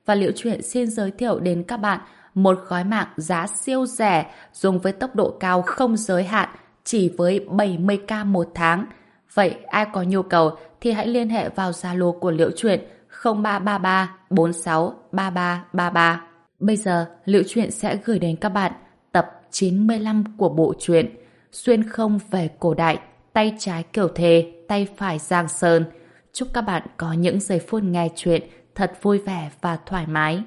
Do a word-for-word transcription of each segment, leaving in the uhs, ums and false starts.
và Liễu Chuyện xin giới thiệu đến các bạn một gói mạng giá siêu rẻ dùng với tốc độ cao không giới hạn chỉ với bảy mươi k một tháng. Vậy ai có nhu cầu thì hãy liên hệ vào Zalo của Liễu Chuyện không ba ba ba bốn sáu ba ba ba ba. Bây giờ Liễu Chuyện sẽ gửi đến các bạn tập chín mươi lăm của bộ truyện Xuyên không về cổ đại, tay trái Kiều Thề, tay phải Giang Sơn. Chúc các bạn có những giây phút nghe chuyện thật vui vẻ và thoải mái.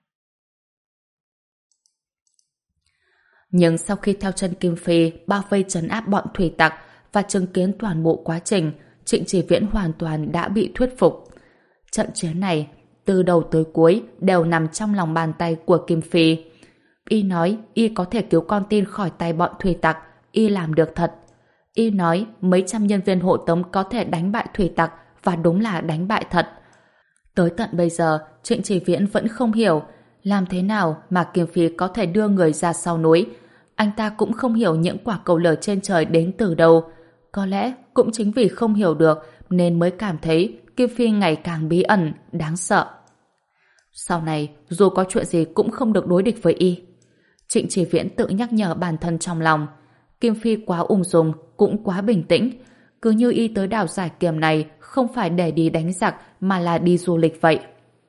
Nhưng sau khi theo chân Kim Phi bao vây trấn áp bọn thủy tặc và chứng kiến toàn bộ quá trình, Trịnh Chỉ Viễn hoàn toàn đã bị thuyết phục. Trận chiến này, từ đầu tới cuối đều nằm trong lòng bàn tay của Kim Phi. Y nói Y có thể cứu con tin khỏi tay bọn thủy tặc, Y làm được thật. Y nói mấy trăm nhân viên hộ tống có thể đánh bại thủy tặc, và đúng là đánh bại thật. Tới tận bây giờ, Trịnh Chỉ Viễn vẫn không hiểu làm thế nào mà Kim Phi có thể đưa người ra sau núi. Anh ta cũng không hiểu những quả cầu lửa trên trời đến từ đâu. Có lẽ cũng chính vì không hiểu được nên mới cảm thấy Kim Phi ngày càng bí ẩn, đáng sợ. Sau này, dù có chuyện gì cũng không được đối địch với Y. Trịnh Chỉ Viễn tự nhắc nhở bản thân trong lòng. Kim Phi quá ung dung, cũng quá bình tĩnh. Cứ như Y tới đảo Giải Kiềm này không phải để đi đánh giặc mà là đi du lịch vậy.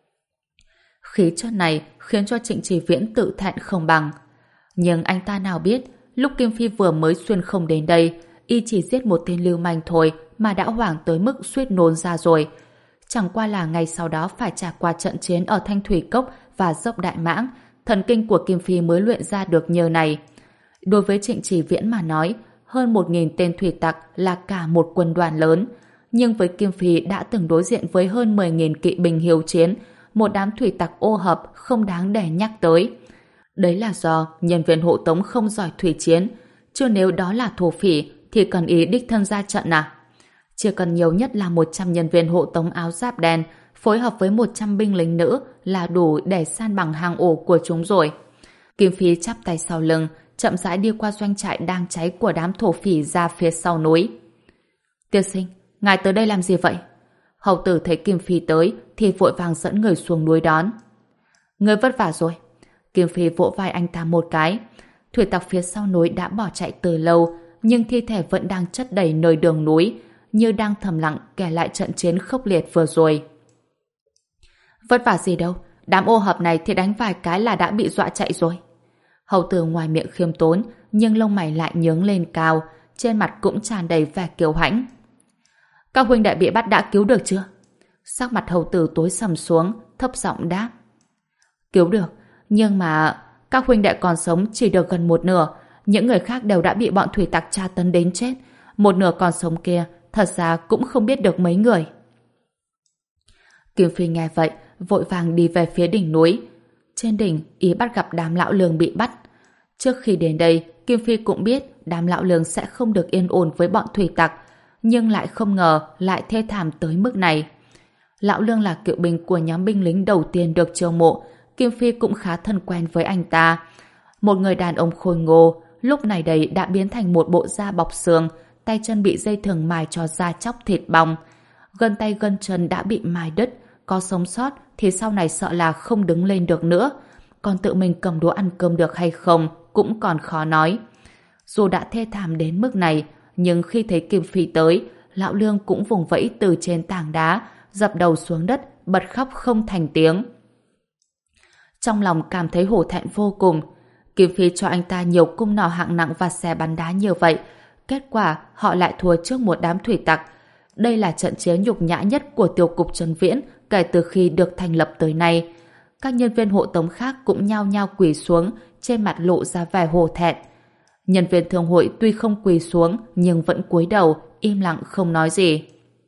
Khí chất này khiến cho Trịnh Chỉ Viễn tự thẹn không bằng. Nhưng anh ta nào biết, lúc Kim Phi vừa mới xuyên không đến đây, Y chỉ giết một tên lưu manh thôi mà đã hoảng tới mức suýt nôn ra rồi. Chẳng qua là ngày sau đó phải trải qua trận chiến ở Thanh Thủy Cốc và Dốc Đại Mãng, thần kinh của Kim Phi mới luyện ra được nhờ này. Đối với Trịnh Chỉ Viễn mà nói, hơn một nghìn tên thủy tặc là cả một quân đoàn lớn. Nhưng với Kim Phi đã từng đối diện với hơn mười nghìn kỵ binh hiếu chiến, một đám thủy tặc ô hợp không đáng để nhắc tới. Đấy là do nhân viên hộ tống không giỏi thủy chiến, chứ nếu đó là thổ phỉ thì cần ý đích thân ra trận à? Chỉ cần nhiều nhất là một trăm nhân viên hộ tống áo giáp đen phối hợp với một trăm binh lính nữ là đủ để san bằng hang ổ của chúng rồi. Kim Phi chắp tay sau lưng, chậm rãi đi qua doanh trại đang cháy của đám thổ phỉ ra phía sau núi. Tiên sinh, ngài tới đây làm gì vậy? Hầu tử thấy Kim Phi tới thì vội vàng dẫn người xuống núi đón. Người vất vả rồi. Kim Phi vỗ vai anh ta một cái. Thủy tặc phía sau núi đã bỏ chạy từ lâu, nhưng thi thể vẫn đang chất đầy nơi đường núi, như đang thầm lặng kể lại trận chiến khốc liệt vừa rồi. Vất vả gì đâu, đám ô hợp này thì đánh vài cái là đã bị dọa chạy rồi. Hầu tử ngoài miệng khiêm tốn, nhưng lông mày lại nhướng lên cao, trên mặt cũng tràn đầy vẻ kiêu hãnh. Các huynh đệ bị bắt đã cứu được chưa? Sắc mặt hầu tử tối sầm xuống, thấp giọng đáp. Cứu được, nhưng mà các huynh đệ còn sống chỉ được gần một nửa, những người khác đều đã bị bọn thủy tặc tra tấn đến chết. Một nửa còn sống kia, thật ra cũng không biết được mấy người. Kim Phi nghe vậy, vội vàng đi về phía đỉnh núi. Trên đỉnh, ý bắt gặp đám lão lường bị bắt. Trước khi đến đây, Kim Phi cũng biết đám lão lường sẽ không được yên ổn với bọn thủy tặc, nhưng lại không ngờ lại thê thảm tới mức này. Lão lương là cựu binh của nhóm binh lính đầu tiên được chiêu mộ, Kim Phi cũng khá thân quen với anh ta. Một người đàn ông khôi ngô, lúc này đây đã biến thành một bộ da bọc xương, tay chân bị dây thừng mài cho da chóc thịt bong. Gân tay gân chân đã bị mài đứt, có sống sót thì sau này sợ là không đứng lên được nữa. Còn tự mình cầm đũa ăn cơm được hay không cũng còn khó nói. Dù đã thê thảm đến mức này, nhưng khi thấy Kim Phi tới, lão lương cũng vùng vẫy từ trên tảng đá, dập đầu xuống đất, bật khóc không thành tiếng. Trong lòng cảm thấy hổ thẹn vô cùng. Kim Phi cho anh ta nhiều cung nỏ hạng nặng và xe bắn đá nhiều vậy, kết quả họ lại thua trước một đám thủy tặc. Đây là trận chiến nhục nhã nhất của tiêu cục Trấn Viễn kể từ khi được thành lập tới nay. Các nhân viên hộ tống khác cũng nhao nhao quỳ xuống, trên mặt lộ ra vẻ hổ thẹn. Nhân viên thương hội tuy không quỳ xuống nhưng vẫn cúi đầu, im lặng không nói gì.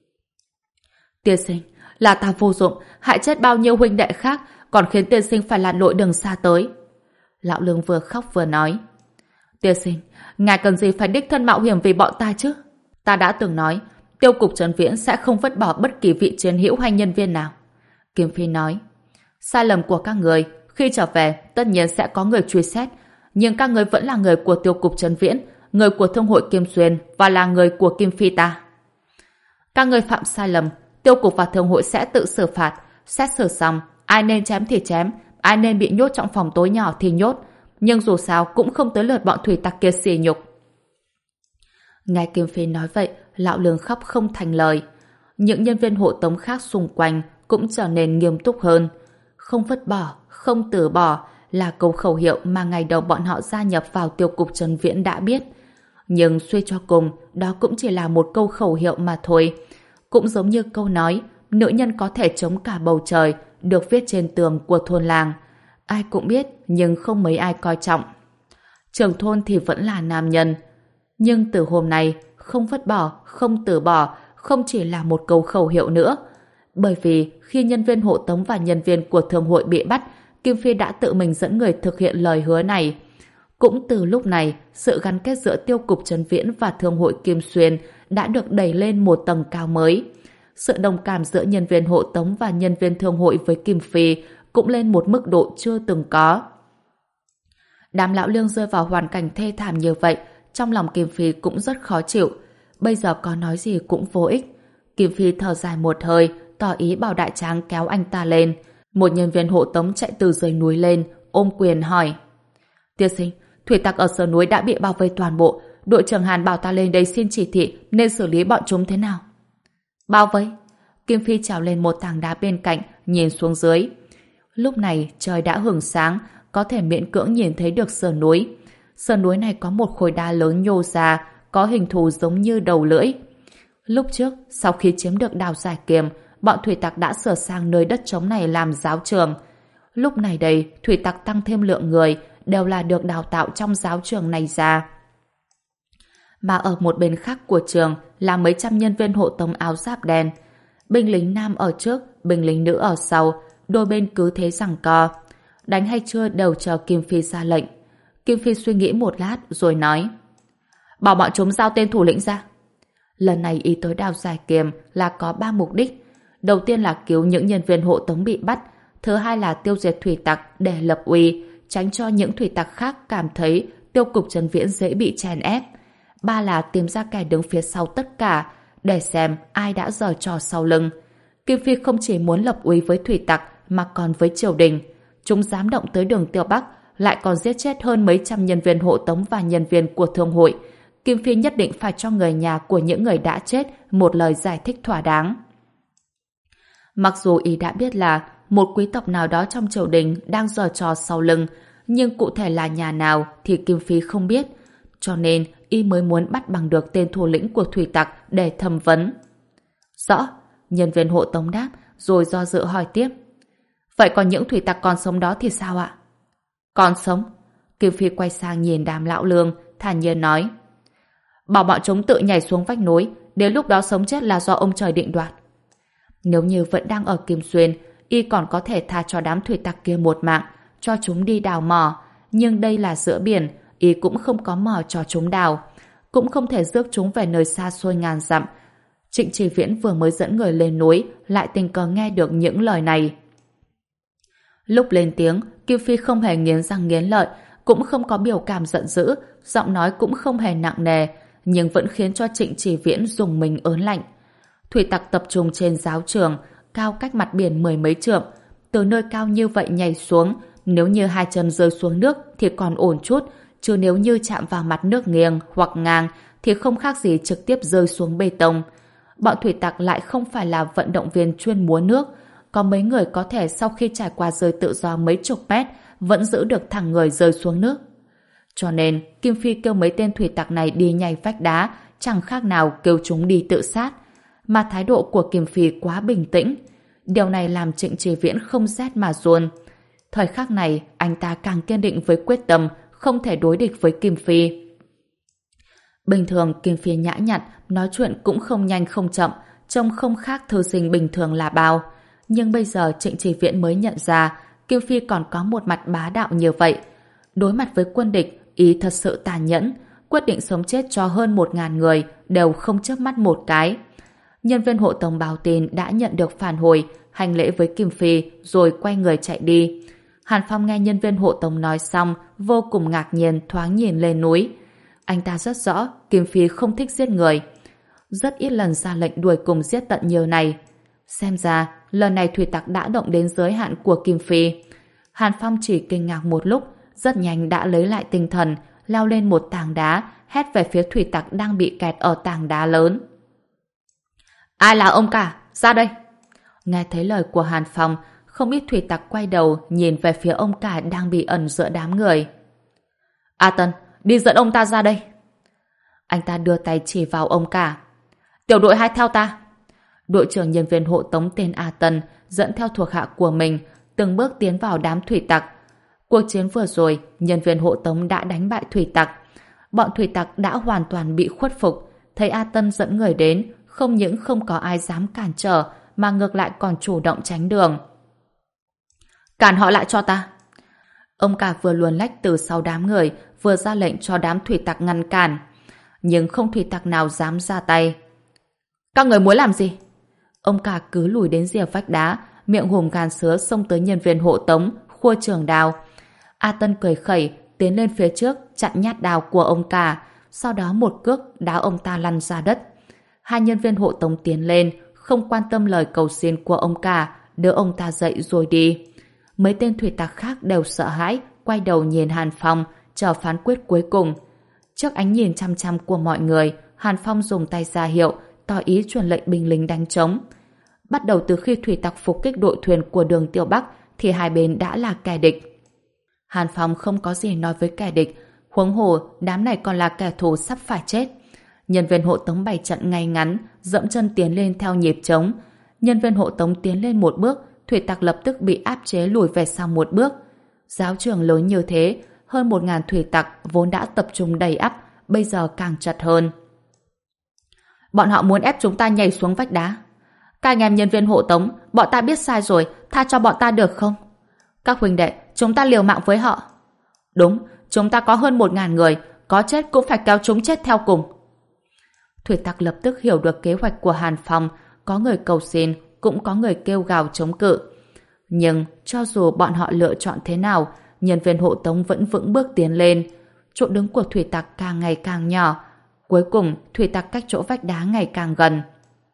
Tiên sinh, là ta vô dụng, hại chết bao nhiêu huynh đệ khác, còn khiến tiên sinh phải lặn lội đường xa tới. Lão lương vừa khóc vừa nói. Tiên sinh, ngài cần gì phải đích thân mạo hiểm vì bọn ta chứ? Ta đã từng nói, tiêu cục Trấn Viễn sẽ không vứt bỏ bất kỳ vị chiến hữu hay nhân viên nào. Kim Phi nói. Sai lầm của các người, khi trở về tất nhiên sẽ có người truy xét, nhưng các người vẫn là người của tiêu cục Trấn Viễn, người của thương hội Kim Xuyên và là người của Kim Phi ta. Các người phạm sai lầm, tiêu cục và thương hội sẽ tự xử phạt, xét xử xong Ai nên chém thì chém, ai nên bị nhốt trong phòng tối nhỏ thì nhốt, nhưng dù sao cũng không tới lượt bọn thủy tặc kia sỉ nhục. Nghe Kim Phi nói vậy, Lão Lương khóc không thành lời. Những nhân viên hộ tống khác xung quanh cũng trở nên nghiêm túc hơn. Không vứt bỏ, không từ bỏ là câu khẩu hiệu mà ngày đầu bọn họ gia nhập vào tiêu cục Trần Viễn đã biết. Nhưng suy cho cùng, đó cũng chỉ là một câu khẩu hiệu mà thôi. Cũng giống như câu nói, nữ nhân có thể chống cả bầu trời, được viết trên tường của thôn làng. Ai cũng biết, nhưng không mấy ai coi trọng. Trưởng thôn thì vẫn là nam nhân. Nhưng từ hôm nay, không vứt bỏ, không từ bỏ, không chỉ là một câu khẩu hiệu nữa. Bởi vì khi nhân viên hộ tống và nhân viên của thương hội bị bắt, Kim Phi đã tự mình dẫn người thực hiện lời hứa này. Cũng từ lúc này, sự gắn kết giữa tiêu cục Trấn Viễn và thương hội Kim Xuyên đã được đẩy lên một tầng cao mới. Sự đồng cảm giữa nhân viên hộ tống và nhân viên thương hội với Kim Phi cũng lên một mức độ chưa từng có. Đám lão lương rơi vào hoàn cảnh thê thảm như vậy, trong lòng Kim Phi cũng rất khó chịu. Bây giờ có nói gì cũng vô ích. Kim Phi thở dài một hơi, tỏ ý bảo đại tráng kéo anh ta lên. Một nhân viên hộ tống chạy từ dưới núi lên, ôm quyền hỏi: Tiên sinh, thủy tặc ở sườn núi đã bị bao vây toàn bộ. Đội trưởng Hàn bảo ta lên đây xin chỉ thị nên xử lý bọn chúng thế nào. Bao vây? Kim Phi trèo lên một tảng đá bên cạnh, nhìn xuống dưới. Lúc này trời đã hửng sáng, có thể miễn cưỡng nhìn thấy được sườn núi. Sườn núi này có một khối đá lớn nhô ra, có hình thù giống như đầu lưỡi. Lúc trước, sau khi chiếm được đào giải kiềm, bọn thủy tặc đã sửa sang nơi đất trống này làm giáo trường. Lúc này đây, thủy tặc tăng thêm lượng người, đều là được đào tạo trong giáo trường này ra. Mà ở một bên khác của trường là mấy trăm nhân viên hộ tống áo giáp đen. Binh lính nam ở trước, binh lính nữ ở sau, đôi bên cứ thế giằng co. Đánh hay chưa đều chờ Kim Phi ra lệnh. Kim Phi suy nghĩ một lát rồi nói: Bảo bọn chúng giao tên thủ lĩnh ra. Lần này ý tới đào giải kiềm là có ba mục đích. Đầu tiên là cứu những nhân viên hộ tống bị bắt. Thứ hai là tiêu diệt thủy tặc để lập uy, tránh cho những thủy tặc khác cảm thấy tiêu cục Trấn Viễn dễ bị chèn ép. Ba là tìm ra kẻ đứng phía sau tất cả, để xem ai đã giở trò sau lưng. Kim Phi không chỉ muốn lập uy với thủy tặc mà còn với triều đình. Chúng dám động tới đường Tiêu Bắc, lại còn giết chết hơn mấy trăm nhân viên hộ tống và nhân viên của thương hội. Kim Phi nhất định phải cho người nhà của những người đã chết một lời giải thích thỏa đáng. Mặc dù ý đã biết là một quý tộc nào đó trong triều đình đang giở trò sau lưng, nhưng cụ thể là nhà nào thì Kim Phi không biết. Cho nên y mới muốn bắt bằng được tên thủ lĩnh của thủy tặc để thẩm vấn. Rõ, nhân viên hộ tống đáp, rồi do dự hỏi tiếp. Vậy còn những thủy tặc còn sống đó thì sao ạ? Còn sống? Kim Phi quay sang nhìn đám lão lương, thản nhiên nói: Bảo bọn chúng tự nhảy xuống vách núi, đến lúc đó sống chết là do ông trời định đoạt. Nếu như vẫn đang ở Kim Xuyên, y còn có thể tha cho đám thủy tặc kia một mạng, cho chúng đi đào mỏ. Nhưng đây là giữa biển, y cũng không có mỏ cho chúng đào, cũng không thể rước chúng về nơi xa xôi ngàn dặm. Trịnh Chỉ Viễn vừa mới dẫn người lên núi, lại tình cờ nghe được những lời này. Lúc lên tiếng, Kim Phi không hề nghiến răng nghiến lợi, cũng không có biểu cảm giận dữ, giọng nói cũng không hề nặng nề, nhưng vẫn khiến cho Trịnh Chỉ Viễn dùng mình ớn lạnh. Thủy tặc tập trung trên giáo trường, cao cách mặt biển mười mấy trượng. Từ nơi cao như vậy nhảy xuống, nếu như hai chân rơi xuống nước thì còn ổn chút, chứ nếu như chạm vào mặt nước nghiêng hoặc ngang thì không khác gì trực tiếp rơi xuống bê tông. Bọn thủy tặc lại không phải là vận động viên chuyên múa nước, có mấy người có thể sau khi trải qua rơi tự do mấy chục mét vẫn giữ được thẳng người rơi xuống nước. Cho nên Kim Phi kêu mấy tên thủy tặc này đi nhảy vách đá, chẳng khác nào kêu chúng đi tự sát. Mà thái độ của Kim Phi quá bình tĩnh. Điều này làm Trịnh Chỉ Viễn không rét mà run. Thời khắc này anh ta càng kiên định với quyết tâm không thể đối địch với Kim Phi. Bình thường Kim Phi nhã nhặn, nói chuyện cũng không nhanh không chậm, trông không khác thư sinh bình thường là bao. Nhưng bây giờ Trịnh Chỉ Viễn mới nhận ra Kim Phi còn có một mặt bá đạo như vậy. Đối mặt với quân địch, ý thật sự tàn nhẫn, quyết định sống chết cho hơn một ngàn người đều không chớp mắt một cái. Nhân viên hộ tống báo tin đã nhận được phản hồi, hành lễ với Kim Phi rồi quay người chạy đi. Hàn Phong nghe nhân viên hộ tống nói xong, vô cùng ngạc nhiên thoáng nhìn lên núi. Anh ta rất rõ Kim Phi không thích giết người, rất ít lần ra lệnh đuổi cùng giết tận như này. Xem ra lần này thủy tặc đã động đến giới hạn của Kim Phi. Hàn Phong chỉ kinh ngạc một lúc, rất nhanh đã lấy lại tinh thần, leo lên một tảng đá, hét về phía thủy tặc đang bị kẹt ở tảng đá lớn. Ai là ông cả? Ra đây! Nghe thấy lời của Hàn Phong, không ít thủy tặc quay đầu nhìn về phía ông cả đang bị ẩn giữa đám người. A Tân, đi dẫn ông ta ra đây! Anh ta đưa tay chỉ vào ông cả. Tiểu đội hai theo ta! Đội trưởng nhân viên hộ tống tên A Tân dẫn theo thuộc hạ của mình từng bước tiến vào đám thủy tặc. Cuộc chiến vừa rồi, nhân viên hộ tống đã đánh bại thủy tặc. Bọn thủy tặc đã hoàn toàn bị khuất phục. Thấy A Tân dẫn người đến, không những không có ai dám cản trở, mà ngược lại còn chủ động tránh đường. Cản họ lại cho ta! Ông cả vừa luồn lách từ sau đám người, vừa ra lệnh cho đám thủy tặc ngăn cản. Nhưng không thủy tặc nào dám ra tay. Các người muốn làm gì? Ông cả cứ lùi đến rìa vách đá, miệng hùm gàn sứa xông tới nhân viên hộ tống, khua trường đao. A Tân cười khẩy, tiến lên phía trước, chặn nhát đao của ông cả, sau đó một cước đá ông ta lăn ra đất. Hai nhân viên hộ tống tiến lên, không quan tâm lời cầu xin của ông cả, đỡ ông ta dậy rồi đi. Mấy tên thủy tặc khác đều sợ hãi, quay đầu nhìn Hàn Phong, chờ phán quyết cuối cùng. Trước ánh nhìn chăm chăm của mọi người, Hàn Phong dùng tay ra hiệu, tỏ ý truyền lệnh binh lính đánh trống. Bắt đầu từ khi thủy tặc phục kích đội thuyền của Đường Tiểu Bắc, thì hai bên đã là kẻ địch. Hàn Phong không có gì nói với kẻ địch, huống hồ đám này còn là kẻ thù sắp phải chết. Nhân viên hộ tống bày trận ngay ngắn, dẫm chân tiến lên theo nhịp trống. Nhân viên hộ tống tiến lên một bước, thủy tặc lập tức bị áp chế lùi về sau một bước. Giáo trường lớn như thế, hơn một ngàn thủy tặc vốn đã tập trung đầy ắp, bây giờ càng chật hơn. Bọn họ muốn ép chúng ta nhảy xuống vách đá. Các anh em nhân viên hộ tống, bọn ta biết sai rồi, tha cho bọn ta được không? Các huynh đệ, chúng ta liều mạng với họ. Đúng, chúng ta có hơn một ngàn người, có chết cũng phải kéo chúng chết theo cùng. Thủy tặc lập tức hiểu được kế hoạch của Hàn Phong, có người cầu xin, cũng có người kêu gào chống cự. Nhưng cho dù bọn họ lựa chọn thế nào, nhân viên hộ tống vẫn vững bước tiến lên. Chỗ đứng của thủy tặc càng ngày càng nhỏ. Cuối cùng, thủy tặc cách chỗ vách đá ngày càng gần.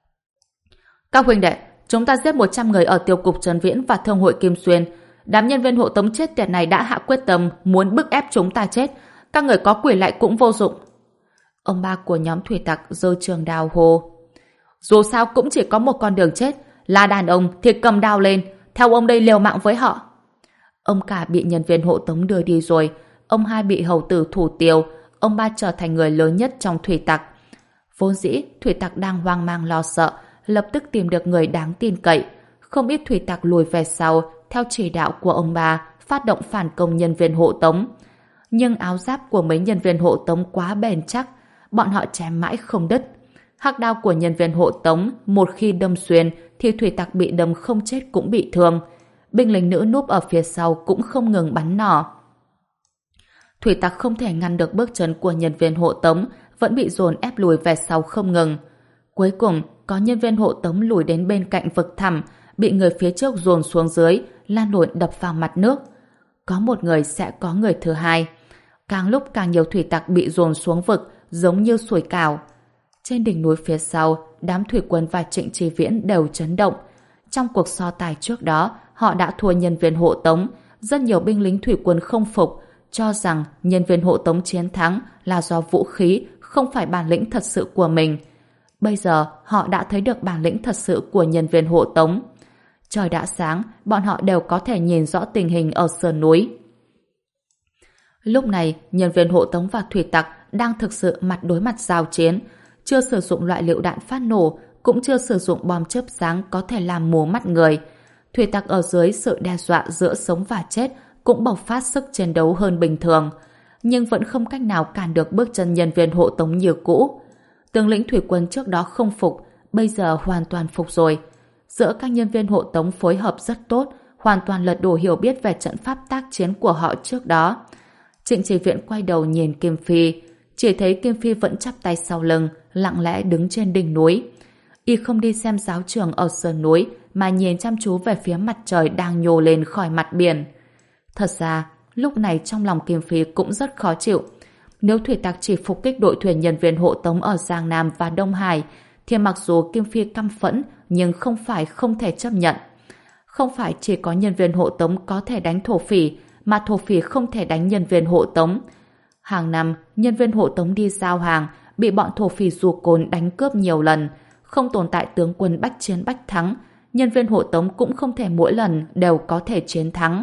Các huynh đệ, chúng ta giết một trăm người ở tiêu cục Trấn Viễn và thương hội Kim Xuyên. Đám nhân viên hộ tống chết tiệt này đã hạ quyết tâm muốn bức ép chúng ta chết. Các người có quỷ lại cũng vô dụng. Ông ba của nhóm thủy tặc giơ trường đao hô. Dù sao cũng chỉ có một con đường chết, là đàn ông thì cầm đao lên, theo ông đây liều mạng với họ. Ông cả bị nhân viên hộ tống đưa đi rồi, ông hai bị hầu tử thủ tiêu, ông ba trở thành người lớn nhất trong thủy tặc. Vốn dĩ thủy tặc đang hoang mang lo sợ, lập tức tìm được người đáng tin cậy. Không ít thủy tặc lùi về sau, theo chỉ đạo của ông ba, phát động phản công nhân viên hộ tống. Nhưng áo giáp của mấy nhân viên hộ tống quá bền chắc, bọn họ chém mãi không đứt. Hắc đao của nhân viên hộ tống một khi đâm xuyên thì thủy tặc bị đâm không chết cũng bị thương. Binh lính nữ núp ở phía sau cũng không ngừng bắn nỏ. Thủy tặc không thể ngăn được bước chân của nhân viên hộ tống, vẫn bị dồn ép lùi về sau không ngừng. Cuối cùng, có nhân viên hộ tống lùi đến bên cạnh vực thẳm, bị người phía trước dồn xuống dưới, lan lộn đập vào mặt nước. Có một người sẽ có người thứ hai. Càng lúc càng nhiều thủy tặc bị dồn xuống vực, giống như sủi cảo. Trên đỉnh núi phía sau, đám thủy quân và Trịnh Chi Viễn đều chấn động. Trong cuộc so tài trước đó, họ đã thua nhân viên hộ tống. Rất nhiều binh lính thủy quân không phục, cho rằng nhân viên hộ tống chiến thắng là do vũ khí, không phải bản lĩnh thật sự của mình. Bây giờ, họ đã thấy được bản lĩnh thật sự của nhân viên hộ tống. Trời đã sáng, bọn họ đều có thể nhìn rõ tình hình ở sườn núi. Lúc này, nhân viên hộ tống và thủy tặc đang thực sự mặt đối mặt giao chiến, chưa sử dụng loại lựu đạn phát nổ, cũng chưa sử dụng bom chớp sáng có thể làm mù mắt người. Thủy tặc ở dưới sự đe dọa giữa sống và chết cũng bộc phát sức chiến đấu hơn bình thường, nhưng vẫn không cách nào cản được bước chân nhân viên hộ tống như cũ. Tướng lĩnh thủy quân trước đó không phục, bây giờ hoàn toàn phục rồi. Giữa các nhân viên hộ tống phối hợp rất tốt, hoàn toàn lật đổ hiểu biết về trận pháp tác chiến của họ trước đó. Trịnh Chỉ Viễn quay đầu nhìn Kim Phi, chỉ thấy Kim Phi vẫn chắp tay sau lưng, lặng lẽ đứng trên đỉnh núi. Y không đi xem giáo trường ở sườn núi, mà nhìn chăm chú về phía mặt trời đang nhô lên khỏi mặt biển. Thật ra, lúc này trong lòng Kim Phi cũng rất khó chịu. Nếu thủy tặc chỉ phục kích đội thuyền nhân viên hộ tống ở Giang Nam và Đông Hải, thì mặc dù Kim Phi căm phẫn nhưng không phải không thể chấp nhận. Không phải chỉ có nhân viên hộ tống có thể đánh thổ phỉ, mà thổ phỉ không thể đánh nhân viên hộ tống. Hàng năm, nhân viên hộ tống đi giao hàng bị bọn thổ phỉ rùa cồn đánh cướp nhiều lần, không tồn tại tướng quân bách chiến bách thắng, nhân viên hộ tống cũng không thể mỗi lần đều có thể chiến thắng.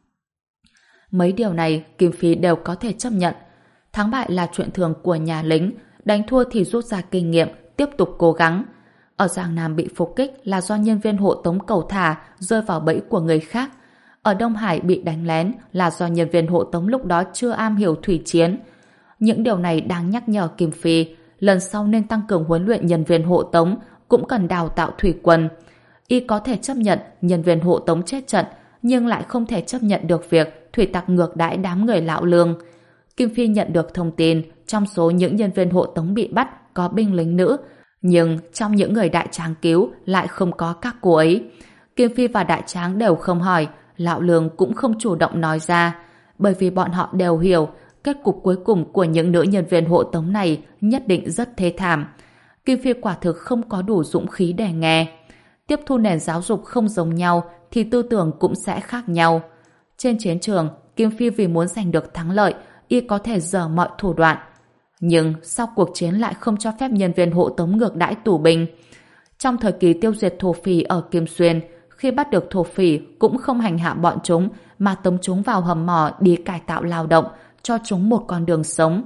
Mấy điều này Kim Phi đều có thể chấp nhận. Thắng bại là chuyện thường của nhà lính, đánh thua thì rút ra kinh nghiệm, tiếp tục cố gắng. Ở Giang Nam bị phục kích là do nhân viên hộ tống cầu thả rơi vào bẫy của người khác. Ở Đông Hải bị đánh lén là do nhân viên hộ tống lúc đó chưa am hiểu thủy chiến. Những điều này đang nhắc nhở Kim Phi lần sau nên tăng cường huấn luyện nhân viên hộ tống, cũng cần đào tạo thủy quân. Y có thể chấp nhận nhân viên hộ tống chết trận, nhưng lại không thể chấp nhận được việc thủy tặc ngược đãi đám người lão lương. Kim Phi nhận được thông tin trong số những nhân viên hộ tống bị bắt có binh lính nữ, nhưng trong những người Đại Tráng cứu lại không có các cô ấy. Kim Phi và Đại Tráng đều không hỏi, lão lương cũng không chủ động nói ra, bởi vì bọn họ đều hiểu kết cục cuối cùng của những nữ nhân viên hộ tống này nhất định rất thê thảm. Kim Phi quả thực không có đủ dũng khí để nghe. Tiếp thu nền giáo dục không giống nhau thì tư tưởng cũng sẽ khác nhau. Trên chiến trường, Kim Phi vì muốn giành được thắng lợi, y có thể dở mọi thủ đoạn. Nhưng sau cuộc chiến lại không cho phép nhân viên hộ tống ngược đãi tù binh. Trong thời kỳ tiêu diệt thổ phỉ ở Kim Xuyên, khi bắt được thổ phỉ cũng không hành hạ bọn chúng mà tống chúng vào hầm mỏ đi cải tạo lao động, cho chúng một con đường sống.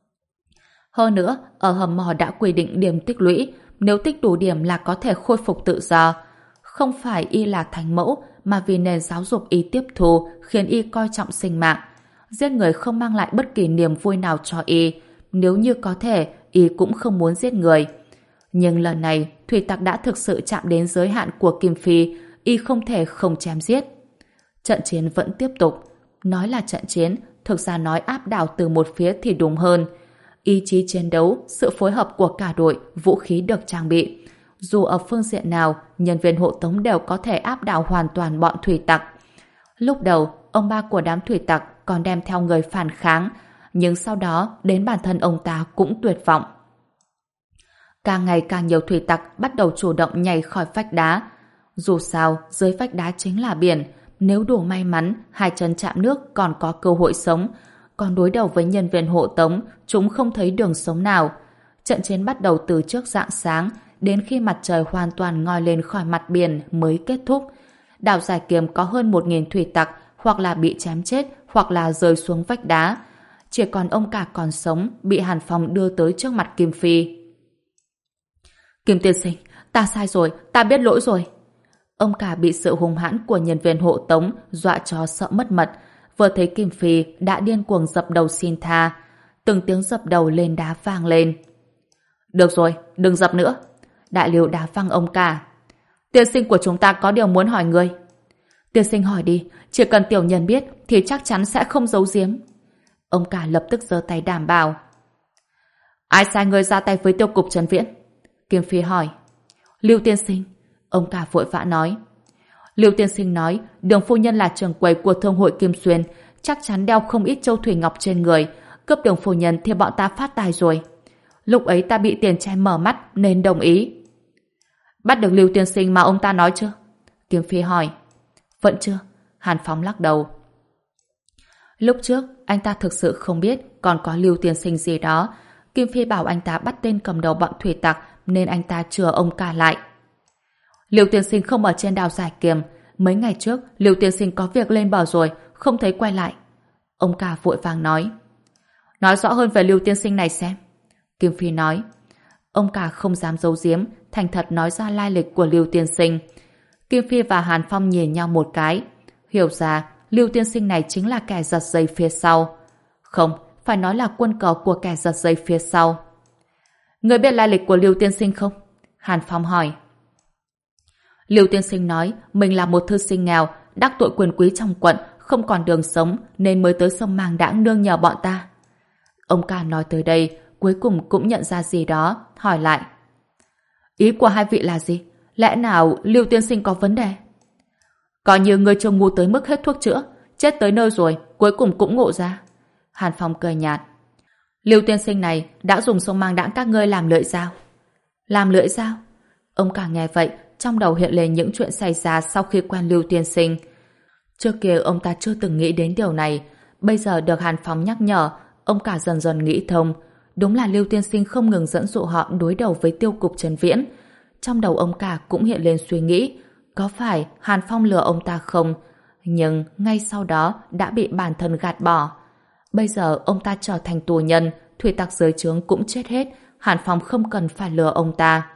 Hơn nữa, ở hầm mỏ đã quy định điểm tích lũy, nếu tích đủ điểm là có thể khôi phục tự do. Không phải y là thánh mẫu, mà vì nền giáo dục y tiếp thu khiến y coi trọng sinh mạng. Giết người không mang lại bất kỳ niềm vui nào cho y. Nếu như có thể, y cũng không muốn giết người. Nhưng lần này, thủy tặc đã thực sự chạm đến giới hạn của Kim Phi, y không thể không chém giết. Trận chiến vẫn tiếp tục. Nói là trận chiến, thực ra nói áp đảo từ một phía thì đúng hơn. Ý chí chiến đấu, sự phối hợp của cả đội, vũ khí được trang bị. Dù ở phương diện nào, nhân viên hộ tống đều có thể áp đảo hoàn toàn bọn thủy tặc. Lúc đầu, ông ba của đám thủy tặc còn đem theo người phản kháng, nhưng sau đó đến bản thân ông ta cũng tuyệt vọng. Càng ngày càng nhiều thủy tặc bắt đầu chủ động nhảy khỏi vách đá. Dù sao, dưới vách đá chính là biển, nếu đủ may mắn, hai chân chạm nước còn có cơ hội sống. Còn đối đầu với nhân viên hộ tống, chúng không thấy đường sống nào. Trận chiến bắt đầu từ trước rạng sáng, đến khi mặt trời hoàn toàn ngoi lên khỏi mặt biển mới kết thúc. Đảo Giải Kiếm có hơn một nghìn thủy tặc, hoặc là bị chém chết, hoặc là rơi xuống vách đá. Chỉ còn ông cả còn sống, bị Hàn Phong đưa tới trước mặt Kim Phi. Kim tiên sinh, ta sai rồi, ta biết lỗi rồi. Ông cả bị sự hung hãn của nhân viên hộ tống dọa cho sợ mất mật. Vừa thấy Kim Phi đã điên cuồng dập đầu xin tha. Từng tiếng dập đầu lên đá vang lên. Được rồi, đừng dập nữa. Đại Liêu đá văng ông cả. Tiên sinh của chúng ta có điều muốn hỏi người. Tiên sinh hỏi đi, chỉ cần tiểu nhân biết thì chắc chắn sẽ không giấu giếm. Ông cả lập tức giơ tay đảm bảo. Ai sai người ra tay với tiêu cục Trấn Viễn? Kim Phi hỏi. Lưu tiên sinh. Ông cả vội vã nói. Lưu tiên sinh nói Đường phu nhân là trưởng quầy của thương hội Kim Xuyên, chắc chắn đeo không ít châu thủy ngọc trên người. Cướp Đường phu nhân thì bọn ta phát tài rồi. Lúc ấy ta bị tiền trai mở mắt nên đồng ý. Bắt được Lưu tiên sinh mà ông ta nói chưa? Kim Phi hỏi. Vẫn chưa. Hàn Phong lắc đầu. Lúc trước anh ta thực sự không biết còn có Lưu tiên sinh gì đó. Kim Phi bảo anh ta bắt tên cầm đầu bọn thủy tặc nên anh ta chừa ông cả lại. Lưu tiên sinh không ở trên đảo Giải Kiếm. Mấy ngày trước Lưu tiên sinh có việc lên bờ rồi, không thấy quay lại. Ông cả vội vàng nói. Nói rõ hơn về Lưu tiên sinh này xem. Kim Phi nói. Ông cả không dám giấu giếm, thành thật nói ra lai lịch của Lưu tiên sinh. Kim Phi và Hàn Phong nhìn nhau một cái, hiểu ra Lưu tiên sinh này chính là kẻ giật dây phía sau. Không, phải nói là quân cờ của kẻ giật dây phía sau. Người biết lai lịch của Lưu tiên sinh không? Hàn Phong hỏi. Lưu tiên sinh nói mình là một thư sinh nghèo, đắc tội quyền quý trong quận, không còn đường sống nên mới tới sông Màng Đãng nương nhờ bọn ta. Ông cả nói tới đây, cuối cùng cũng nhận ra gì đó, hỏi lại. Ý của hai vị là gì? Lẽ nào Lưu tiên sinh có vấn đề? Có như người chưa ngu tới mức hết thuốc chữa, chết tới nơi rồi, cuối cùng cũng ngộ ra. Hàn Phong cười nhạt. Lưu tiên sinh này đã dùng sông Màng Đãng các ngươi làm lợi dao. Làm lưỡi dao? Ông cả nghe vậy, trong đầu hiện lên những chuyện xảy ra sau khi quen Lưu tiên sinh. Trước kia ông ta chưa từng nghĩ đến điều này, bây giờ được Hàn Phong nhắc nhở, ông cả dần dần nghĩ thông. Đúng là Lưu tiên sinh không ngừng dẫn dụ họ đối đầu với tiêu cục Trần Viễn. Trong đầu ông cả cũng hiện lên suy nghĩ, có phải Hàn Phong lừa ông ta không? Nhưng ngay sau đó đã bị bản thân gạt bỏ. Bây giờ ông ta trở thành tù nhân, thủy tặc dưới trướng cũng chết hết, Hàn Phong không cần phải lừa ông ta.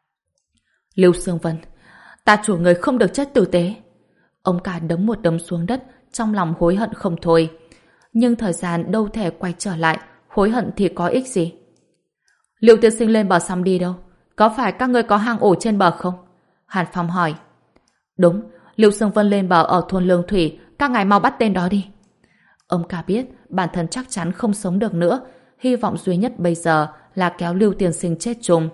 Lưu Sương Vân, ta chủ người không được chết tử tế. Ông cả đấm một đấm xuống đất, trong lòng hối hận không thôi. Nhưng thời gian đâu thể quay trở lại, hối hận thì có ích gì? Lưu tiên sinh lên bờ xong đi đâu? Có phải các ngươi có hang ổ trên bờ không? Hàn Phong hỏi. Đúng, Lưu Sương Vân lên bờ ở thôn Lương Thủy, các ngài mau bắt tên đó đi. Ông cả biết bản thân chắc chắn không sống được nữa, hy vọng duy nhất bây giờ là kéo Lưu tiên sinh chết chung.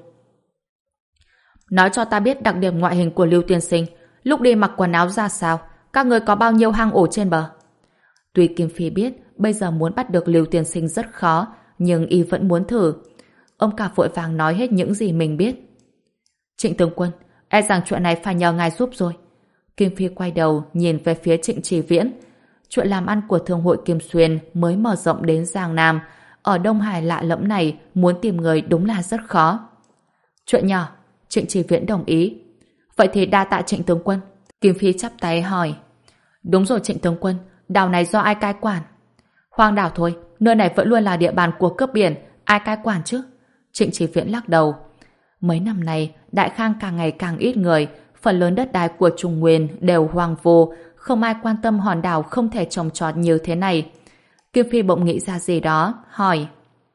Nói cho ta biết đặc điểm ngoại hình của Lưu tiên sinh, lúc đi mặc quần áo ra sao, các ngươi có bao nhiêu hang ổ trên bờ? Tuy Kim Phi biết bây giờ muốn bắt được Lưu tiên sinh rất khó, nhưng y vẫn muốn thử. Ông cả vội vàng nói hết những gì mình biết. Trịnh tướng quân, e rằng chuyện này phải nhờ ngài giúp rồi. Kim Phi quay đầu nhìn về phía Trịnh Chỉ Viễn. Chuyện làm ăn của thương hội Kim Xuyên mới mở rộng đến Giang Nam, ở Đông Hải lạ lẫm này muốn tìm người đúng là rất khó. Chuyện nhỏ, Trịnh Chỉ Viễn đồng ý. Vậy thì đa tạ Trịnh tướng quân. Kim Phi chắp tay hỏi. Đúng rồi Trịnh tướng quân, đảo này do ai cai quản? Hoang đảo thôi, nơi này vẫn luôn là địa bàn của cướp biển, ai cai quản chứ? Trịnh Chỉ Viễn lắc đầu. Mấy năm này, Đại Khang càng ngày càng ít người, phần lớn đất đai của Trung Nguyên đều hoang vô, không ai quan tâm hòn đảo không thể trồng trọt như thế này. Kim Phi bỗng nghĩ ra gì đó, hỏi.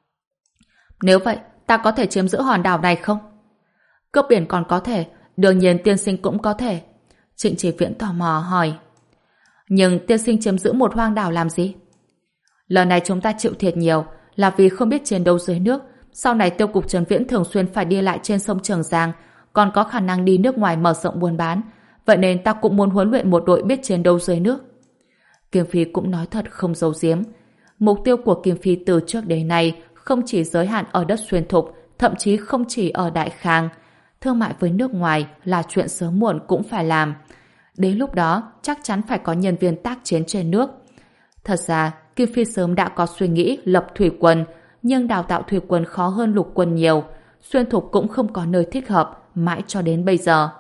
Nếu vậy, ta có thể chiếm giữ hòn đảo này không? Cướp biển còn có thể, đương nhiên tiên sinh cũng có thể. Trịnh Chỉ Viễn tò mò hỏi. Nhưng tiên sinh chiếm giữ một hoang đảo làm gì? Lần này chúng ta chịu thiệt nhiều là vì không biết chiến đấu dưới nước. Sau này tiêu cục Trần Viễn thường xuyên phải đi lại trên sông Trường Giang, còn có khả năng đi nước ngoài mở rộng buôn bán. Vậy nên ta cũng muốn huấn luyện một đội biết chiến đấu dưới nước. Kim Phi cũng nói thật không giấu giếm. Mục tiêu của Kim Phi từ trước đến nay không chỉ giới hạn ở đất xuyên thục, thậm chí không chỉ ở Đại Khang. Thương mại với nước ngoài là chuyện sớm muộn cũng phải làm. Đến lúc đó chắc chắn phải có nhân viên tác chiến trên nước. Thật ra Kim Phi sớm đã có suy nghĩ lập thủy quân, nhưng đào tạo thủy quân khó hơn lục quân nhiều. Xuyên thục cũng không có nơi thích hợp mãi cho đến bây giờ.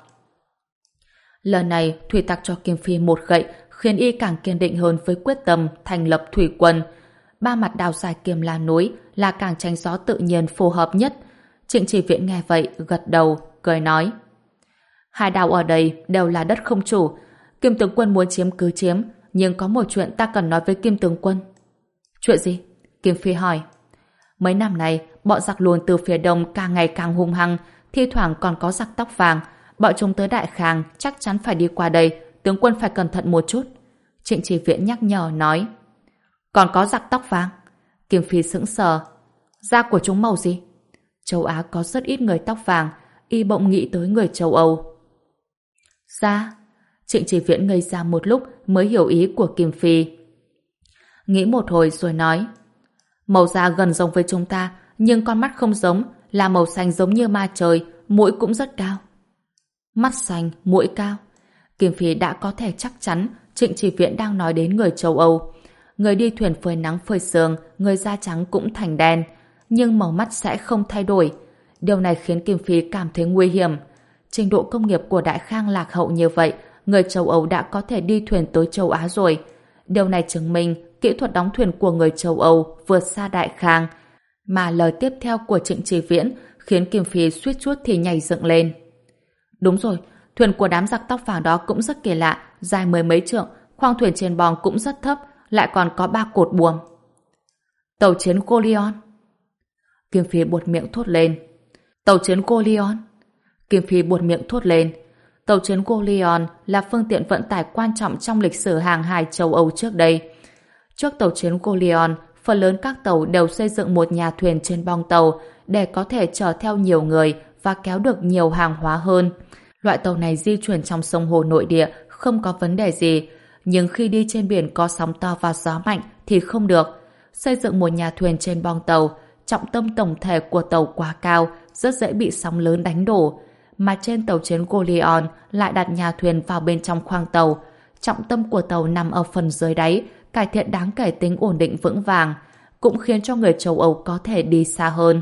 Lần này thủy tặc cho Kim Phi một gậy khiến y càng kiên định hơn với quyết tâm thành lập thủy quân. Ba mặt đào dài kiềm là núi là càng tránh gió tự nhiên phù hợp nhất. Trịnh Chỉ Viễn nghe vậy gật đầu cười nói. Hai đảo ở đây đều là đất không chủ. Kim tướng quân muốn chiếm cứ chiếm, nhưng có một chuyện ta cần nói với Kim tướng quân. Chuyện gì? Kim Phi hỏi. Mấy năm này bọn giặc luồn từ phía đông càng ngày càng hung hăng, thi thoảng còn có giặc tóc vàng. Bọn chúng tới Đại Khang chắc chắn phải đi qua đây, tướng quân phải cẩn thận một chút. Trịnh Chỉ Viễn nhắc nhở nói. Còn có giặc tóc vàng? Kim Phi sững sờ. Da của chúng màu gì? Châu Á có rất ít người tóc vàng, y bỗng nghĩ tới người châu Âu. Da? Trịnh Chỉ Viễn ngây ra một lúc mới hiểu ý của Kim Phi. Nghĩ một hồi rồi nói. Màu da gần giống với chúng ta, nhưng con mắt không giống, là màu xanh giống như ma trời, mũi cũng rất cao. Mắt xanh, mũi cao. Kim Phi đã có thể chắc chắn Trịnh Chỉ Viễn đang nói đến người châu Âu. Người đi thuyền phơi nắng phơi sương, người da trắng cũng thành đen, nhưng màu mắt sẽ không thay đổi. Điều này khiến Kim Phi cảm thấy nguy hiểm. Trình độ công nghiệp của Đại Khang lạc hậu như vậy, người châu Âu đã có thể đi thuyền tới châu Á rồi. Điều này chứng minh kỹ thuật đóng thuyền của người châu Âu vượt xa Đại Khang. Mà lời tiếp theo của Trịnh Chỉ Viễn khiến Kim Phi suýt chút thì nhảy dựng lên. Đúng rồi, thuyền của đám giặc tóc vàng đó cũng rất kỳ lạ, dài mười mấy trượng, khoang thuyền trên bong cũng rất thấp, lại còn có ba cột buồm. Tàu chiến Golion. Kim Phi buột miệng thốt lên. Tàu chiến Golion. Kim Phi buột miệng thốt lên. Tàu chiến Golion là phương tiện vận tải quan trọng trong lịch sử hàng hải châu Âu trước đây. Trước tàu chiến Golion, phần lớn các tàu đều xây dựng một nhà thuyền trên bong tàu để có thể chở theo nhiều người và kéo được nhiều hàng hóa hơn. Loại tàu này di chuyển trong sông hồ nội địa không có vấn đề gì, nhưng khi đi trên biển có sóng to và gió mạnh thì không được. Xây dựng một nhà thuyền trên bong tàu, trọng tâm tổng thể của tàu quá cao rất dễ bị sóng lớn đánh đổ, mà trên tàu chiến Golion lại đặt nhà thuyền vào bên trong khoang tàu. Trọng tâm của tàu nằm ở phần dưới đáy, cải thiện đáng kể tính ổn định vững vàng, cũng khiến cho người châu Âu có thể đi xa hơn.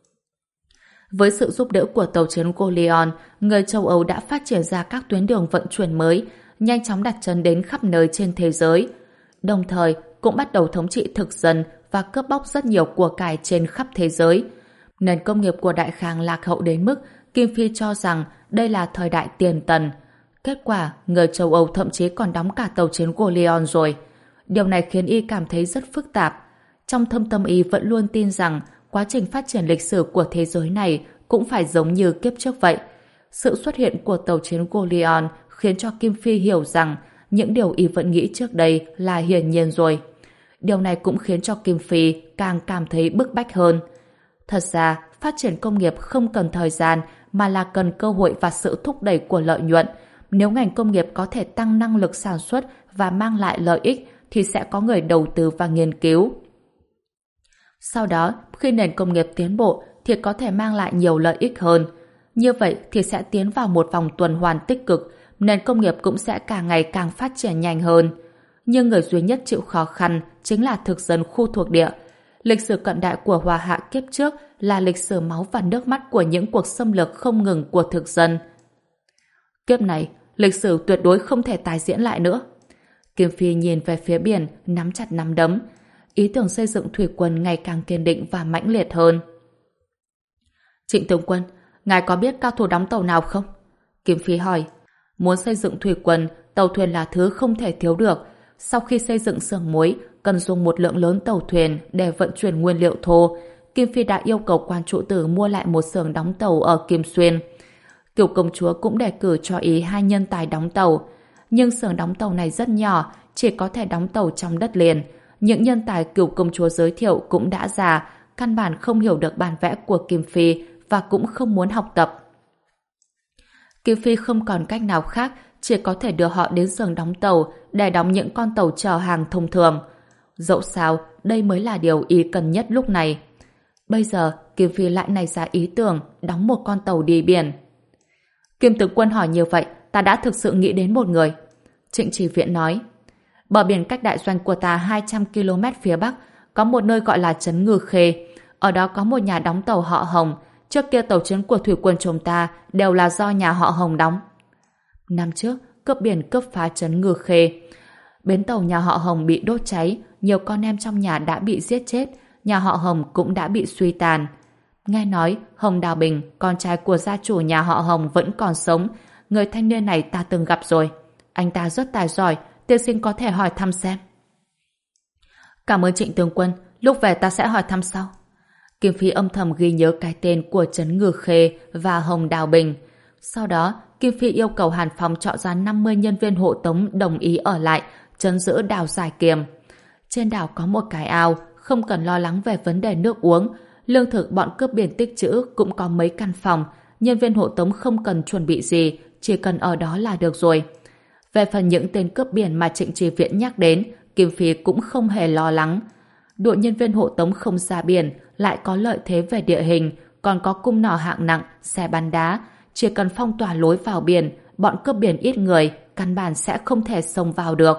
Với sự giúp đỡ của tàu chiến Golion, người châu Âu đã phát triển ra các tuyến đường vận chuyển mới, nhanh chóng đặt chân đến khắp nơi trên thế giới. Đồng thời, cũng bắt đầu thống trị thực dân và cướp bóc rất nhiều của cải trên khắp thế giới. Nền công nghiệp của Đại Khang lạc hậu đến mức Kim Phi cho rằng đây là thời đại tiền tần. Kết quả, người châu Âu thậm chí còn đóng cả tàu chiến Golion rồi. Điều này khiến y cảm thấy rất phức tạp. Trong thâm tâm y vẫn luôn tin rằng quá trình phát triển lịch sử của thế giới này cũng phải giống như kiếp trước vậy. Sự xuất hiện của tàu chiến Golion khiến cho Kim Phi hiểu rằng những điều y vẫn nghĩ trước đây là hiển nhiên rồi. Điều này cũng khiến cho Kim Phi càng cảm thấy bức bách hơn. Thật ra, phát triển công nghiệp không cần thời gian mà là cần cơ hội và sự thúc đẩy của lợi nhuận. Nếu ngành công nghiệp có thể tăng năng lực sản xuất và mang lại lợi ích thì sẽ có người đầu tư và nghiên cứu. Sau đó, khi nền công nghiệp tiến bộ thì có thể mang lại nhiều lợi ích hơn. Như vậy thì sẽ tiến vào một vòng tuần hoàn tích cực, nền công nghiệp cũng sẽ càng ngày càng phát triển nhanh hơn. Nhưng người duy nhất chịu khó khăn chính là thực dân khu thuộc địa. Lịch sử cận đại của Hoa Hạ kiếp trước là lịch sử máu và nước mắt của những cuộc xâm lược không ngừng của thực dân. Kiếp này, lịch sử tuyệt đối không thể tái diễn lại nữa. Kim Phi nhìn về phía biển, nắm chặt nắm đấm. Ý tưởng xây dựng thủy quân ngày càng kiên định và mãnh liệt hơn. Trịnh tướng quân, ngài có biết cao thủ đóng tàu nào không? Kim Phi hỏi. Muốn xây dựng thủy quân, tàu thuyền là thứ không thể thiếu được. Sau khi xây dựng xưởng muối, cần dùng một lượng lớn tàu thuyền để vận chuyển nguyên liệu thô. Kim Phi đã yêu cầu quan trụ tử mua lại một xưởng đóng tàu ở Kim Xuyên. Cửu công chúa cũng đề cử cho ý hai nhân tài đóng tàu. Nhưng xưởng đóng tàu này rất nhỏ, chỉ có thể đóng tàu trong đất liền. Những nhân tài cửu công chúa giới thiệu cũng đã già, căn bản không hiểu được bản vẽ của Kim Phi và cũng không muốn học tập. Kim Phi không còn cách nào khác, chỉ có thể đưa họ đến xưởng đóng tàu để đóng những con tàu chở hàng thông thường. Dẫu sao, đây mới là điều ý cần nhất lúc này. Bây giờ, Kim Phi lại nảy ra ý tưởng đóng một con tàu đi biển. Kim tướng quân hỏi như vậy, ta đã thực sự nghĩ đến một người. Trịnh Chỉ Viễn nói. Bờ biển cách đại doanh của ta hai trăm ki lô mét phía bắc, có một nơi gọi là Trấn Ngư Khê. Ở đó có một nhà đóng tàu họ Hồng. Trước kia tàu chiến của thủy quân chúng ta đều là do nhà họ Hồng đóng. Năm trước, cướp biển cướp phá Trấn Ngư Khê. Bến tàu nhà họ Hồng bị đốt cháy, nhiều con em trong nhà đã bị giết chết, nhà họ Hồng cũng đã bị suy tàn. Nghe nói, Hồng Đào Bình, con trai của gia chủ nhà họ Hồng vẫn còn sống. Người thanh niên này ta từng gặp rồi. Anh ta rất tài giỏi, tiên sinh có thể hỏi thăm xem. Cảm ơn Trịnh tướng quân, lúc về ta sẽ hỏi thăm sau. Kim Phi âm thầm ghi nhớ cái tên của Trấn Ngư Khê và Hồng Đào Bình. Sau đó, Kim Phi yêu cầu Hàn Phong chọn ra năm mươi nhân viên hộ tống đồng ý ở lại, trấn giữ đảo Giải Kiềm. Trên đảo có một cái ao, không cần lo lắng về vấn đề nước uống. Lương thực bọn cướp biển tích trữ cũng có mấy căn phòng, nhân viên hộ tống không cần chuẩn bị gì, chỉ cần ở đó là được rồi. Về phần những tên cướp biển mà Trịnh Chỉ Viễn nhắc đến, Kim Phi cũng không hề lo lắng. Đội nhân viên hộ tống không ra biển, lại có lợi thế về địa hình, còn có cung nỏ hạng nặng, xe bắn đá. Chỉ cần phong tỏa lối vào biển, bọn cướp biển ít người, căn bản sẽ không thể xông vào được.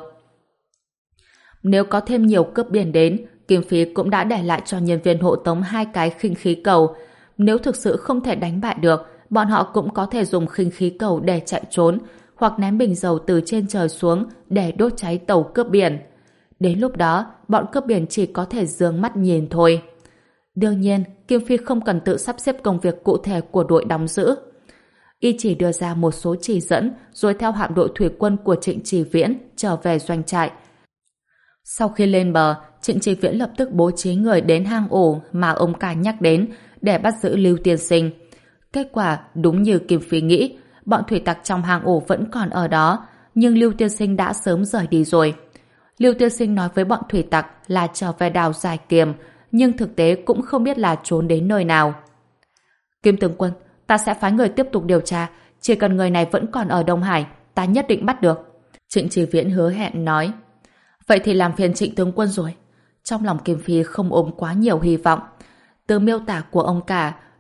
Nếu có thêm nhiều cướp biển đến, Kim Phi cũng đã để lại cho nhân viên hộ tống hai cái khinh khí cầu. Nếu thực sự không thể đánh bại được, bọn họ cũng có thể dùng khinh khí cầu để chạy trốn, hoặc ném bình dầu từ trên trời xuống để đốt cháy tàu cướp biển. Đến lúc đó, bọn cướp biển chỉ có thể dương mắt nhìn thôi. Đương nhiên, Kim Phi không cần tự sắp xếp công việc cụ thể của đội đóng giữ. Y chỉ đưa ra một số chỉ dẫn, rồi theo hạm đội thủy quân của Trịnh Chỉ Viễn trở về doanh trại. Sau khi lên bờ, Trịnh Chỉ Viễn lập tức bố trí người đến hang ổ mà ông cả nhắc đến để bắt giữ Lưu Tiên Sinh. Kết quả đúng như Kim Phi nghĩ, bọn thủy tặc trong hang ổ vẫn còn ở đó, nhưng Lưu Tiên Sinh đã sớm rời đi rồi. Lưu Tiên Sinh nói với bọn thủy tặc là trở về đảo Giải Kiềm, nhưng thực tế cũng không biết là trốn đến nơi nào. Kim tướng quân, ta sẽ phái người tiếp tục điều tra, chỉ cần người này vẫn còn ở Đông Hải, ta nhất định bắt được. Trịnh Chỉ Viễn hứa hẹn nói. Vậy thì làm phiền Trịnh tướng quân rồi. Trong lòng Kim Phi không ôm quá nhiều hy vọng. Từ miêu tả của ông cả,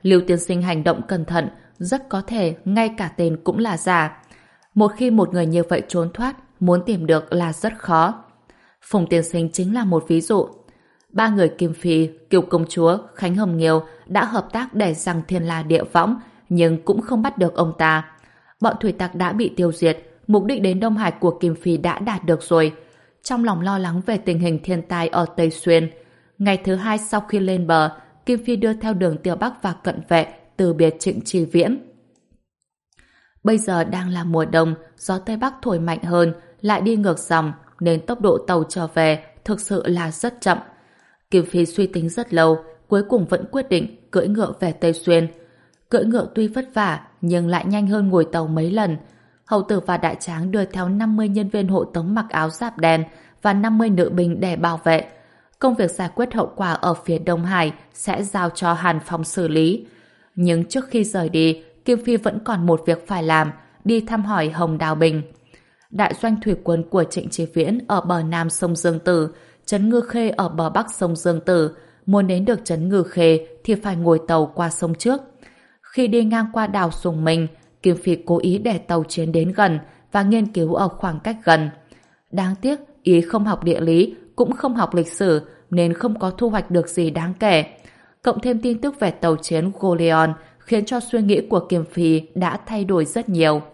Lưu tiên sinh hành động cẩn thận, rất có thể ngay cả tên cũng là giả. Một khi một người như vậy trốn thoát, muốn tìm được là rất khó. Phùng tiên sinh chính là một ví dụ. Ba người Kim Phi, Kiều Công Chúa, Khánh Hồng Nghiêu đã hợp tác để giằng thiên la địa võng, nhưng cũng không bắt được ông ta. Bọn thủy tặc đã bị tiêu diệt, mục đích đến Đông Hải của Kim Phi đã đạt được rồi. Trong lòng lo lắng về tình hình thiên tai ở Tây Xuyên, ngày thứ hai sau khi lên bờ, Kim Phi đưa theo đường Tiêu Bắc và cận vệ từ biệt Trịnh Trì Viễn. Bây giờ đang là mùa đông, gió Tây Bắc thổi mạnh hơn, lại đi ngược dòng, nên tốc độ tàu trở về thực sự là rất chậm. Kim Phi suy tính rất lâu, cuối cùng vẫn quyết định cưỡi ngựa về Tây Xuyên. Cưỡi ngựa tuy vất vả, nhưng lại nhanh hơn ngồi tàu mấy lần. Hầu tử và đại tráng đưa theo năm mươi nhân viên hộ tống mặc áo giáp đen và năm mươi nữ binh để bảo vệ. Công việc giải quyết hậu quả ở phía Đông Hải sẽ giao cho Hàn Phong xử lý. Nhưng trước khi rời đi, Kim Phi vẫn còn một việc phải làm, đi thăm hỏi Hồng Đào Bình. Đại doanh thủy quân của Trịnh Chí Viễn ở bờ Nam sông Dương Tử, trấn Ngư Khê ở bờ Bắc sông Dương Tử. Muốn đến được trấn Ngư Khê thì phải ngồi tàu qua sông trước. Khi đi ngang qua đảo Sùng Minh, Kim Phi cố ý để tàu chiến đến gần và nghiên cứu ở khoảng cách gần. Đáng tiếc, ý không học địa lý, cũng không học lịch sử, nên không có thu hoạch được gì đáng kể. Cộng thêm tin tức về tàu chiến Golion khiến cho suy nghĩ của Kim Phi đã thay đổi rất nhiều.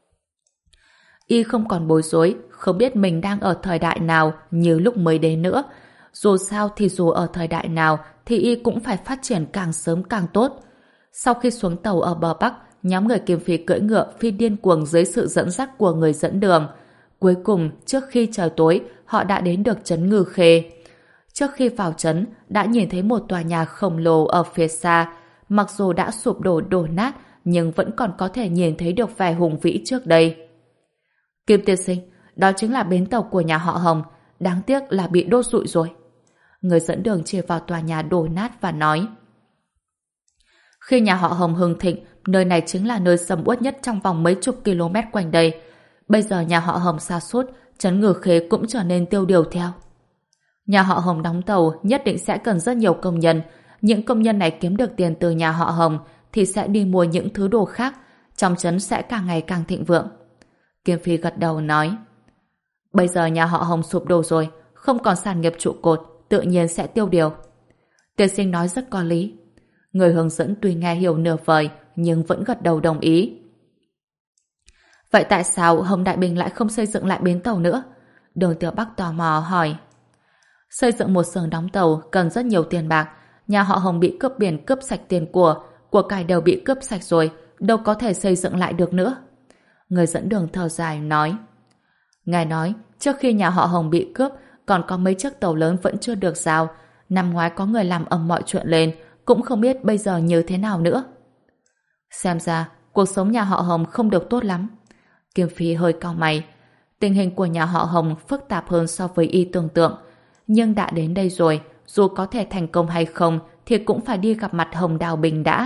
Y không còn bối rối, không biết mình đang ở thời đại nào như lúc mới đến nữa. Dù sao thì dù ở thời đại nào thì Y cũng phải phát triển càng sớm càng tốt. Sau khi xuống tàu ở bờ Bắc, nhóm người Kim Phi cưỡi ngựa phi điên cuồng dưới sự dẫn dắt của người dẫn đường. Cuối cùng, trước khi trời tối, họ đã đến được trấn Ngư Khê. Trước khi vào trấn, đã nhìn thấy một tòa nhà khổng lồ ở phía xa. Mặc dù đã sụp đổ đổ nát, nhưng vẫn còn có thể nhìn thấy được vẻ hùng vĩ trước đây. Kim tiên sinh, đó chính là bến tàu của nhà họ Hồng. Đáng tiếc là bị đốt rụi rồi. Người dẫn đường chỉ vào tòa nhà đổ nát và nói: khi nhà họ Hồng hưng thịnh, nơi này chính là nơi sầm uất nhất trong vòng mấy chục km quanh đây. Bây giờ nhà họ Hồng sa sút, trấn Ngư Khê cũng trở nên tiêu điều theo. Nhà họ Hồng đóng tàu nhất định sẽ cần rất nhiều công nhân. Những công nhân này kiếm được tiền từ nhà họ Hồng thì sẽ đi mua những thứ đồ khác. Trong trấn sẽ càng ngày càng thịnh vượng. Kim Phi gật đầu nói: bây giờ nhà họ Hồng sụp đổ rồi, không còn sản nghiệp trụ cột, tự nhiên sẽ tiêu điều. Tiên sinh nói rất có lý. Người hướng dẫn tuy nghe hiểu nửa vời nhưng vẫn gật đầu đồng ý. Vậy tại sao Hồng Đại Bình lại không xây dựng lại bến tàu nữa? Đường Tiểu Bắc tò mò hỏi. Xây dựng một xưởng đóng tàu cần rất nhiều tiền bạc. Nhà họ Hồng bị cướp biển cướp sạch tiền của, của cải đều bị cướp sạch rồi, đâu có thể xây dựng lại được nữa. Người dẫn đường thở dài nói. Ngài nói, trước khi nhà họ Hồng bị cướp, còn có mấy chiếc tàu lớn vẫn chưa được giao. Năm ngoái có người làm ầm mọi chuyện lên, cũng không biết bây giờ như thế nào nữa. Xem ra, cuộc sống nhà họ Hồng không được tốt lắm. Kim Phi hơi cau mày. Tình hình của nhà họ Hồng phức tạp hơn so với y tưởng tượng. Nhưng đã đến đây rồi, dù có thể thành công hay không, thì cũng phải đi gặp mặt Hồng Đào Bình đã.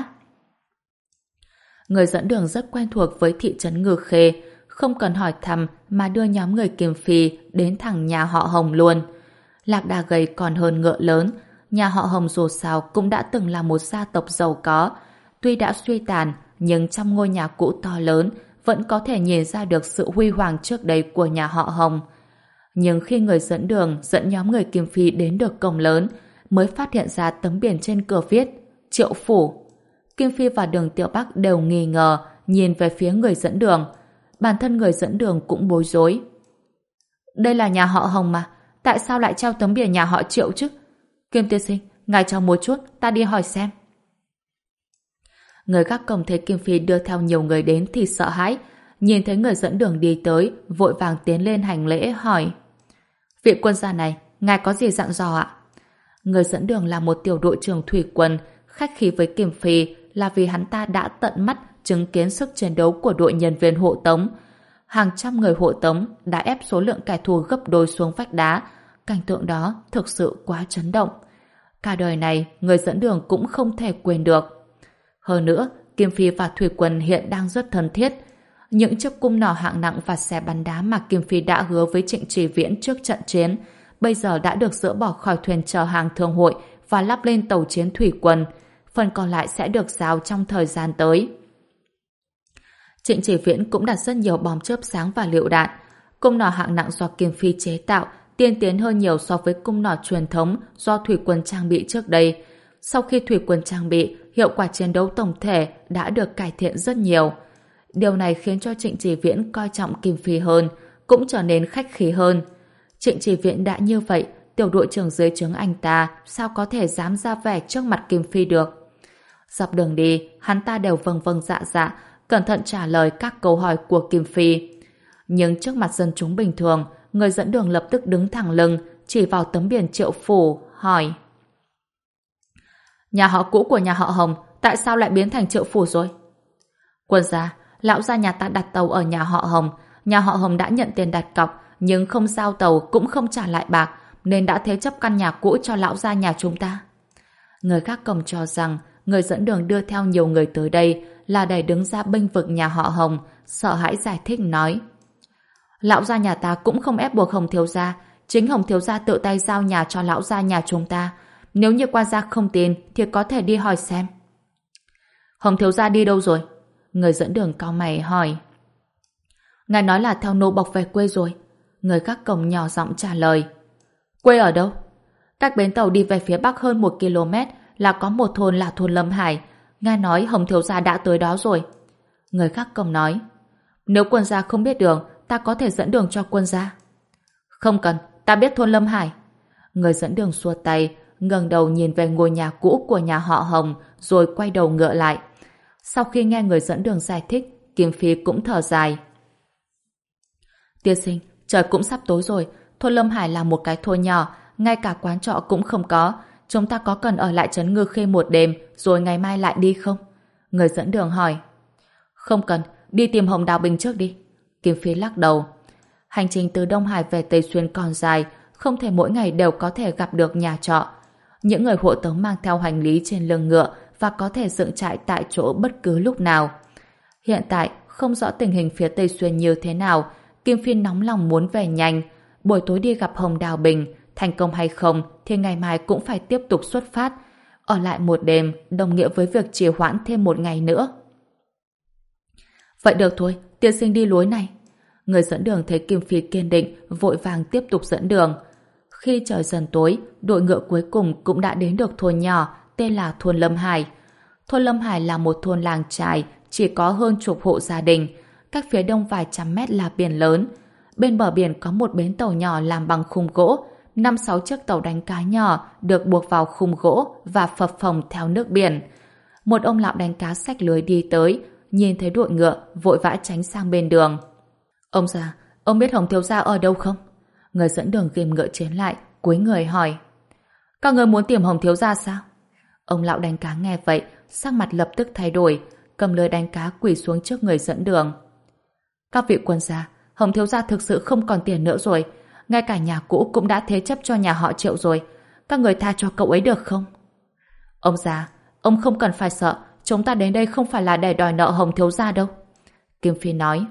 Người dẫn đường rất quen thuộc với thị trấn Ngư Khê, không cần hỏi thăm mà đưa nhóm người Kim Phi đến thẳng nhà họ Hồng luôn. Lạc đà gầy còn hơn ngựa lớn. Nhà họ Hồng dù sao cũng đã từng là một gia tộc giàu có. Tuy đã suy tàn, nhưng trong ngôi nhà cũ to lớn vẫn có thể nhìn ra được sự huy hoàng trước đây của nhà họ Hồng. Nhưng khi người dẫn đường dẫn nhóm người Kim Phi đến được cổng lớn, mới phát hiện ra tấm biển trên cửa viết Triệu Phủ. Kim Phi và Đường Tiểu Bắc đều nghi ngờ, nhìn về phía người dẫn đường. Bản thân người dẫn đường cũng bối rối. Đây là nhà họ Hồng mà, tại sao lại treo tấm biển nhà họ Triệu chứ? Kim tiên sinh, ngài chờ một chút, ta đi hỏi xem. Người gác cổng thấy Kim Phi đưa theo nhiều người đến thì sợ hãi. Nhìn thấy người dẫn đường đi tới, vội vàng tiến lên hành lễ hỏi: vị quân gia này, ngài có gì dặn dò ạ? Người dẫn đường là một tiểu đội trưởng thủy quân, khách khí với Kim Phi là vì hắn ta đã tận mắt chứng kiến sức chiến đấu của đội nhân viên hộ tống. Hàng trăm người hộ tống đã ép số lượng kẻ thù gấp đôi xuống vách đá. Cảnh tượng đó thực sự quá chấn động. Cả đời này, người dẫn đường cũng không thể quên được. Hơn nữa, Kim Phi và thủy quân hiện đang rất thân thiết. Những chiếc cung nỏ hạng nặng và xe bắn đá mà Kim Phi đã hứa với Trịnh Trì Viễn trước trận chiến, bây giờ đã được dỡ bỏ khỏi thuyền chở hàng thương hội và lắp lên tàu chiến thủy quân. phần còn lại sẽ được giao trong thời gian tới. Trịnh Chỉ Viễn cũng đặt rất nhiều bom chớp sáng và lựu đạn. Cung nỏ hạng nặng do Kim Phi chế tạo tiên tiến hơn nhiều so với cung nỏ truyền thống do thủy quân trang bị trước đây. Sau khi thủy quân trang bị, hiệu quả chiến đấu tổng thể đã được cải thiện rất nhiều. Điều này khiến cho Trịnh Chỉ Viễn coi trọng Kim Phi hơn, cũng trở nên khách khí hơn. Trịnh Chỉ Viễn đã như vậy, tiểu đội trưởng dưới trướng anh ta sao có thể dám ra vẻ trước mặt Kim Phi được. Dọc đường đi, hắn ta đều vâng vâng dạ dạ, cẩn thận trả lời các câu hỏi của Kim Phi. Nhưng trước mặt dân chúng bình thường, người dẫn đường lập tức đứng thẳng lưng, chỉ vào tấm biển Triệu Phủ, hỏi: Nhà họ cũ của nhà họ Hồng, tại sao lại biến thành Triệu Phủ rồi? Quân gia, lão gia nhà ta đặt tàu ở nhà họ Hồng, nhà họ Hồng đã nhận tiền đặt cọc, nhưng không giao tàu cũng không trả lại bạc, nên đã thế chấp căn nhà cũ cho lão gia nhà chúng ta. Người khác cầm cho rằng người dẫn đường đưa theo nhiều người tới đây là để đứng ra bênh vực nhà họ Hồng, sợ hãi giải thích nói: Lão gia nhà ta cũng không ép buộc Hồng thiếu gia, chính Hồng thiếu gia tự tay giao nhà cho lão gia nhà chúng ta. Nếu như quan gia không tin thì có thể đi hỏi xem. Hồng thiếu gia đi đâu rồi? Người dẫn đường cau mày hỏi. Ngài nói là theo nô bộc về quê rồi. Người khác cổng nhỏ giọng trả lời. Quê ở đâu? Cách bến tàu đi về phía bắc hơn một ki lô mét là có một thôn là thôn Lâm Hải. Nghe nói Hồng thiếu gia đã tới đó rồi. Người khác cổng nói. Nếu quân gia không biết đường, ta có thể dẫn đường cho quân gia. Không cần, ta biết thôn Lâm Hải. Người dẫn đường xua tay, ngẩng đầu nhìn về ngôi nhà cũ của nhà họ Hồng, rồi quay đầu ngựa lại. Sau khi nghe người dẫn đường giải thích, Kim Phi cũng thở dài. Tiên sinh, trời cũng sắp tối rồi, thôn Lâm Hải là một cái thôn nhỏ, ngay cả quán trọ cũng không có. Chúng ta có cần ở lại trấn Ngư Khê một đêm, rồi ngày mai lại đi không? Người dẫn đường hỏi. Không cần, đi tìm Hồng Đào Bình trước đi. Kim Phi lắc đầu. Hành trình từ Đông Hải về Tây Xuyên còn dài, không thể mỗi ngày đều có thể gặp được nhà trọ. Những người hộ tống mang theo hành lý trên lưng ngựa và có thể dựng trại tại chỗ bất cứ lúc nào. Hiện tại, không rõ tình hình phía Tây Xuyên như thế nào, Kim Phi nóng lòng muốn về nhanh. Buổi tối đi gặp Hồng Đào Bình, thành công hay không thì ngày mai cũng phải tiếp tục xuất phát. Ở lại một đêm đồng nghĩa với việc trì hoãn thêm một ngày nữa. Vậy được thôi, tiên sinh đi lối này. Người dẫn đường thấy Kim Phi kiên định, vội vàng tiếp tục dẫn đường. Khi trời dần tối, đội ngựa cuối cùng cũng đã đến được thôn nhỏ tên là thôn Lâm Hải. Thôn Lâm Hải là một thôn làng chài, chỉ có hơn chục hộ gia đình. Cách phía đông vài trăm mét là biển lớn. Bên bờ biển có một bến tàu nhỏ làm bằng khung gỗ. Năm sáu chiếc tàu đánh cá nhỏ được buộc vào khung gỗ và phập phồng theo nước biển. Một ông lão đánh cá xách lưới đi tới, nhìn thấy đội ngựa, vội vã tránh sang bên đường. Ông già, ông biết Hồng thiếu gia ở đâu không? Người dẫn đường ghim ngựa chiến lại, cúi người hỏi. Các người muốn tìm Hồng thiếu gia sao? Ông lão đánh cá nghe vậy, sắc mặt lập tức thay đổi, cầm lưới đánh cá quỳ xuống trước người dẫn đường. Các vị quân gia, Hồng thiếu gia thực sự không còn tiền nữa rồi, ngay cả nhà cũ cũng đã thế chấp cho nhà họ Triệu rồi. Các người tha cho cậu ấy được không? Ông già, ông không cần phải sợ, chúng ta đến đây không phải là để đòi nợ Hồng thiếu gia đâu. Kim Phi nói.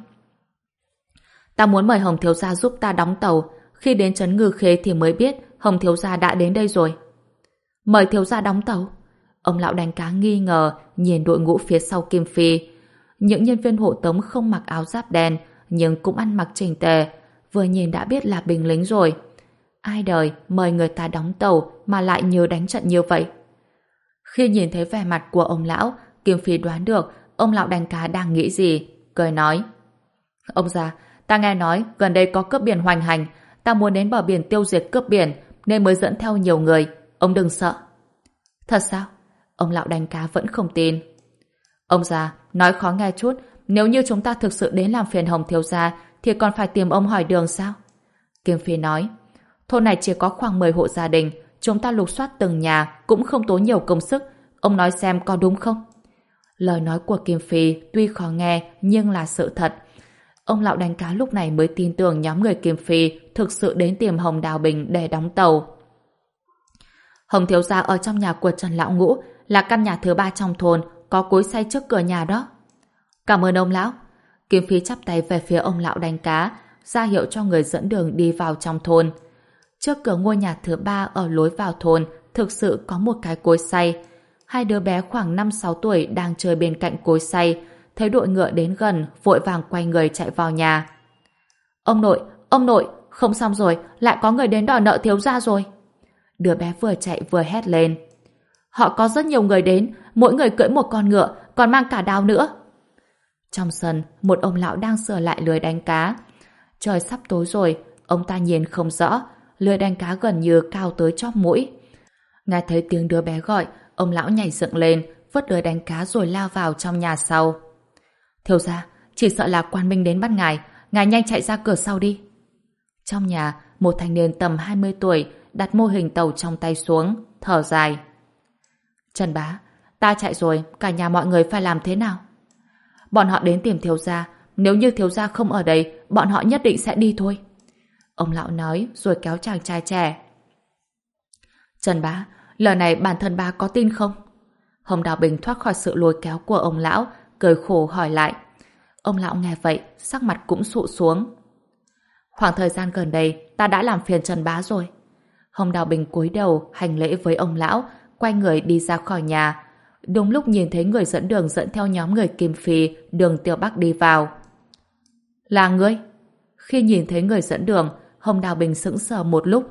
Ta muốn mời Hồng thiếu gia giúp ta đóng tàu, khi đến trấn Ngư Khê thì mới biết Hồng thiếu gia đã đến đây rồi. Mời thiếu gia đóng tàu? Ông lão đánh cá nghi ngờ nhìn đội ngũ phía sau Kim Phi. Những nhân viên hộ tống không mặc áo giáp đen nhưng cũng ăn mặc chỉnh tề, vừa nhìn đã biết là binh lính rồi. Ai đời mời người ta đóng tàu mà lại như đánh trận như vậy? Khi nhìn thấy vẻ mặt của ông lão, Kim Phi đoán được ông lão đánh cá đang nghĩ gì, cười nói. Ông già, ta nghe nói gần đây có cướp biển hoành hành, ta muốn đến bờ biển tiêu diệt cướp biển nên mới dẫn theo nhiều người, ông đừng sợ. Thật sao? Ông lão đánh cá vẫn không tin. Ông già, nói khó nghe chút, nếu như chúng ta thực sự đến làm phiền Hồng thiếu gia thì còn phải tìm ông hỏi đường sao? Kim Phi nói. Thôn này chỉ có khoảng mười hộ gia đình, chúng ta lục soát từng nhà cũng không tốn nhiều công sức, ông nói xem có đúng không? Lời nói của Kim Phi tuy khó nghe nhưng là sự thật. Ông lão đánh cá lúc này mới tin tưởng nhóm người Kim Phi thực sự đến tìm Hồng Đào Bình để đóng tàu. Hồng thiếu gia ở trong nhà của Trần Lão Ngũ, là căn nhà thứ ba trong thôn, có cối xay trước cửa nhà đó. Cảm ơn ông lão. Kim Phi chắp tay về phía ông lão đánh cá, ra hiệu cho người dẫn đường đi vào trong thôn. Trước cửa ngôi nhà thứ ba ở lối vào thôn thực sự có một cái cối xay. Hai đứa bé khoảng năm sáu tuổi đang chơi bên cạnh cối xay, thấy đội ngựa đến gần, vội vàng quay người chạy vào nhà. Ông nội, ông nội, không xong rồi, lại có người đến đòi nợ thiếu gia rồi. Đứa bé vừa chạy vừa hét lên. Họ có rất nhiều người đến, mỗi người cưỡi một con ngựa, còn mang cả đao nữa. Trong sân, một ông lão đang sửa lại lưới đánh cá. Trời sắp tối rồi, ông ta nhìn không rõ, lưới đánh cá gần như cao tới chóp mũi. Nghe thấy tiếng đứa bé gọi, ông lão nhảy dựng lên, vứt lưới đánh cá rồi lao vào trong nhà sau. Thiếu gia, chỉ sợ là quan binh đến bắt ngài, ngài nhanh chạy ra cửa sau đi. Trong nhà, một thanh niên tầm hai mươi tuổi đặt mô hình tàu trong tay xuống, thở dài. Trần bá, ta chạy rồi, cả nhà mọi người phải làm thế nào? Bọn họ đến tìm thiếu gia, nếu như thiếu gia không ở đây, bọn họ nhất định sẽ đi thôi. Ông lão nói rồi kéo chàng trai trẻ. Trần bá, lời này bản thân bá có tin không? Hồng Đào Bình thoát khỏi sự lôi kéo của ông lão, cười khổ hỏi lại. Ông lão nghe vậy, sắc mặt cũng sụ xuống. Khoảng thời gian gần đây, ta đã làm phiền Trần bá rồi. Hồng Đào Bình cúi đầu, hành lễ với ông lão, quay người đi ra khỏi nhà. Đúng lúc nhìn thấy người dẫn đường dẫn theo nhóm người Kim Phi, Đường Tiêu Bắc đi vào. Là ngươi? Khi nhìn thấy người dẫn đường, Hồng Đào Bình sững sờ một lúc.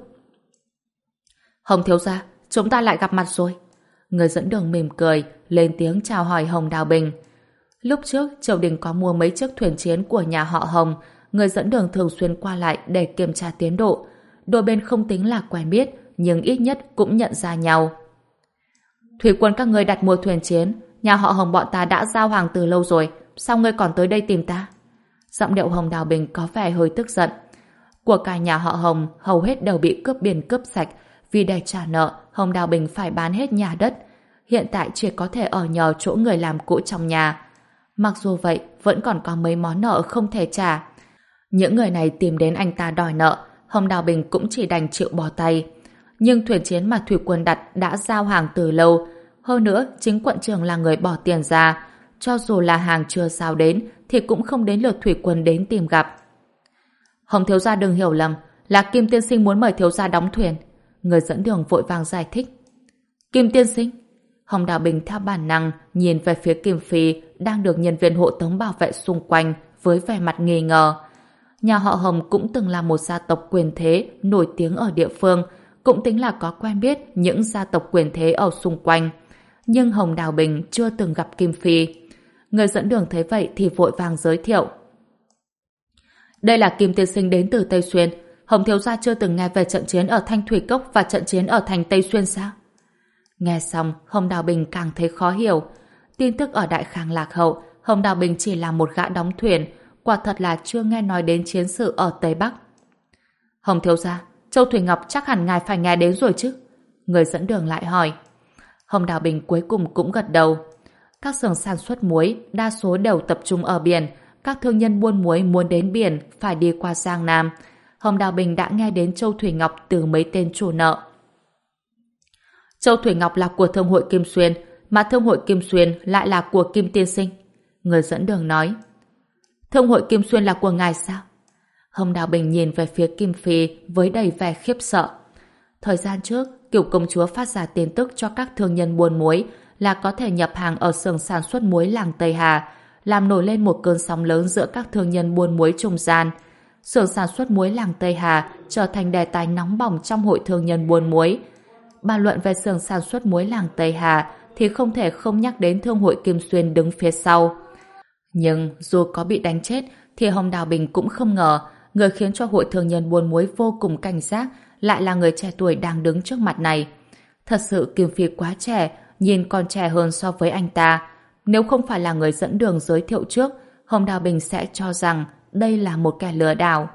Hồng thiếu gia, chúng ta lại gặp mặt rồi. Người dẫn đường mỉm cười, lên tiếng chào hỏi Hồng Đào Bình. Lúc trước, triều đình có mua mấy chiếc thuyền chiến của nhà họ Hồng, người dẫn đường thường xuyên qua lại để kiểm tra tiến độ. Đôi bên không tính là quen biết, nhưng ít nhất cũng nhận ra nhau. Thủy quân các ngươi đặt mua thuyền chiến, nhà họ Hồng bọn ta đã giao hàng từ lâu rồi, sao ngươi còn tới đây tìm ta? Giọng điệu Hồng Đào Bình có vẻ hơi tức giận. Của cả nhà họ Hồng hầu hết đều bị cướp biển cướp sạch, vì để trả nợ, Hồng Đào Bình phải bán hết nhà đất. Hiện tại chỉ có thể ở nhờ chỗ người làm cũ trong nhà. Mặc dù vậy, vẫn còn có mấy món nợ không thể trả. Những người này tìm đến anh ta đòi nợ, Hồng Đào Bình cũng chỉ đành chịu bỏ tay. Nhưng thuyền chiến mà thủy quân đặt đã giao hàng từ lâu. Hơn nữa, chính quận trưởng là người bỏ tiền ra. Cho dù là hàng chưa giao đến, thì cũng không đến lượt thủy quân đến tìm gặp. Hồng thiếu gia đừng hiểu lầm, là Kim tiên sinh muốn mời thiếu gia đóng thuyền. Người dẫn đường vội vàng giải thích. Kim tiên sinh? Hồng Đào Bình theo bản năng nhìn về phía Kim Phi đang được nhân viên hộ tống bảo vệ xung quanh với vẻ mặt nghi ngờ. Nhà họ Hồng cũng từng là một gia tộc quyền thế nổi tiếng ở địa phương, cũng tính là có quen biết những gia tộc quyền thế ở xung quanh. Nhưng Hồng Đào Bình chưa từng gặp Kim Phi. Người dẫn đường thấy vậy thì vội vàng giới thiệu. Đây là Kim tiên sinh đến từ Tây Xuyên. Hồng thiếu gia chưa từng nghe về trận chiến ở Thanh Thủy Cốc và trận chiến ở thành Tây Xuyên sao? Nghe xong, Hồng Đào Bình càng thấy khó hiểu. Tin tức ở Đại Khang lạc hậu, Hồng Đào Bình chỉ là một gã đóng thuyền, quả thật là chưa nghe nói đến chiến sự ở Tây Bắc. Hồng thiếu gia, Châu Thủy Ngọc chắc hẳn ngài phải nghe đến rồi chứ? Người dẫn đường lại hỏi. Hồng Đào Bình cuối cùng cũng gật đầu. Các xưởng sản xuất muối đa số đều tập trung ở biển, các thương nhân buôn muối muốn đến biển phải đi qua Giang Nam. Hồng Đào Bình đã nghe đến Châu Thủy Ngọc từ mấy tên chủ nợ. Châu Thủy Ngọc là của Thương hội Kim Xuyên, mà Thương hội Kim Xuyên lại là của Kim tiên sinh. Người dẫn đường nói. Thương hội Kim Xuyên là của ngài sao? Hồng Đào Bình nhìn về phía Kim Phi với đầy vẻ khiếp sợ. Thời gian trước, Cửu công chúa phát ra tin tức cho các thương nhân buôn muối là có thể nhập hàng ở xưởng sản xuất muối làng Tây Hà, làm nổi lên một cơn sóng lớn giữa các thương nhân buôn muối trung gian. Xưởng sản xuất muối làng Tây Hà trở thành đề tài nóng bỏng trong hội thương nhân buôn muối. Bàn luận về xưởng sản xuất muối làng Tây Hà thì không thể không nhắc đến Thương hội Kim Xuyên đứng phía sau. Nhưng dù có bị đánh chết thì Hồng Đào Bình cũng không ngờ người khiến cho hội thương nhân buôn muối vô cùng cảnh giác lại là người trẻ tuổi đang đứng trước mặt này. Thật sự Kim Phi quá trẻ, nhìn còn trẻ hơn so với anh ta. Nếu không phải là người dẫn đường giới thiệu trước, Hồng Đào Bình sẽ cho rằng đây là một kẻ lừa đảo.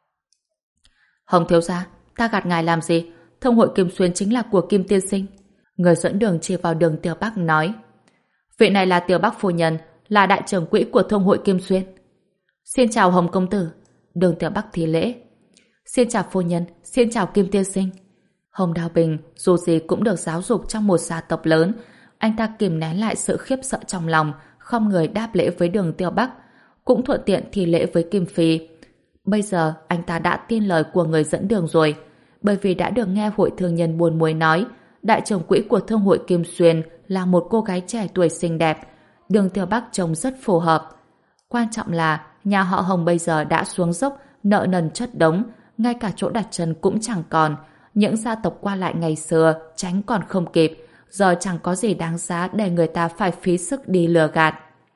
Hồng thiếu gia, ta gạt ngài làm gì? Thương hội Kim Xuyên chính là của Kim tiên sinh. Người dẫn đường chỉ vào Đường Tiểu Bắc nói. Vị này là Tiểu Bắc phu nhân, là đại trưởng quỹ của Thương hội Kim Xuyên. Xin chào Hồng công tử. Đường Tiểu Bắc thi lễ. Xin chào phu nhân, xin chào Kim tiên sinh. Hồng Đào Bình dù gì cũng được giáo dục trong một gia tộc lớn, anh ta kìm nén lại sự khiếp sợ trong lòng, không người đáp lễ với Đường Tiểu Bắc, cũng thuận tiện thi lễ với Kim Phi. Bây giờ anh ta đã tin lời của người dẫn đường rồi, bởi vì đã được nghe hội thương nhân buôn muối nói đại trưởng quỹ của Thương hội Kim Xuyên là một cô gái trẻ tuổi xinh đẹp. Đường Tiểu Bắc trông rất phù hợp. Quan trọng là nhà họ Hồng bây giờ đã xuống dốc, nợ nần chất đống, ngay cả chỗ đặt chân cũng chẳng còn. Những gia tộc qua lại ngày xưa tránh còn không kịp, giờ chẳng có gì đáng giá để người ta phải phí sức đi lừa gạt.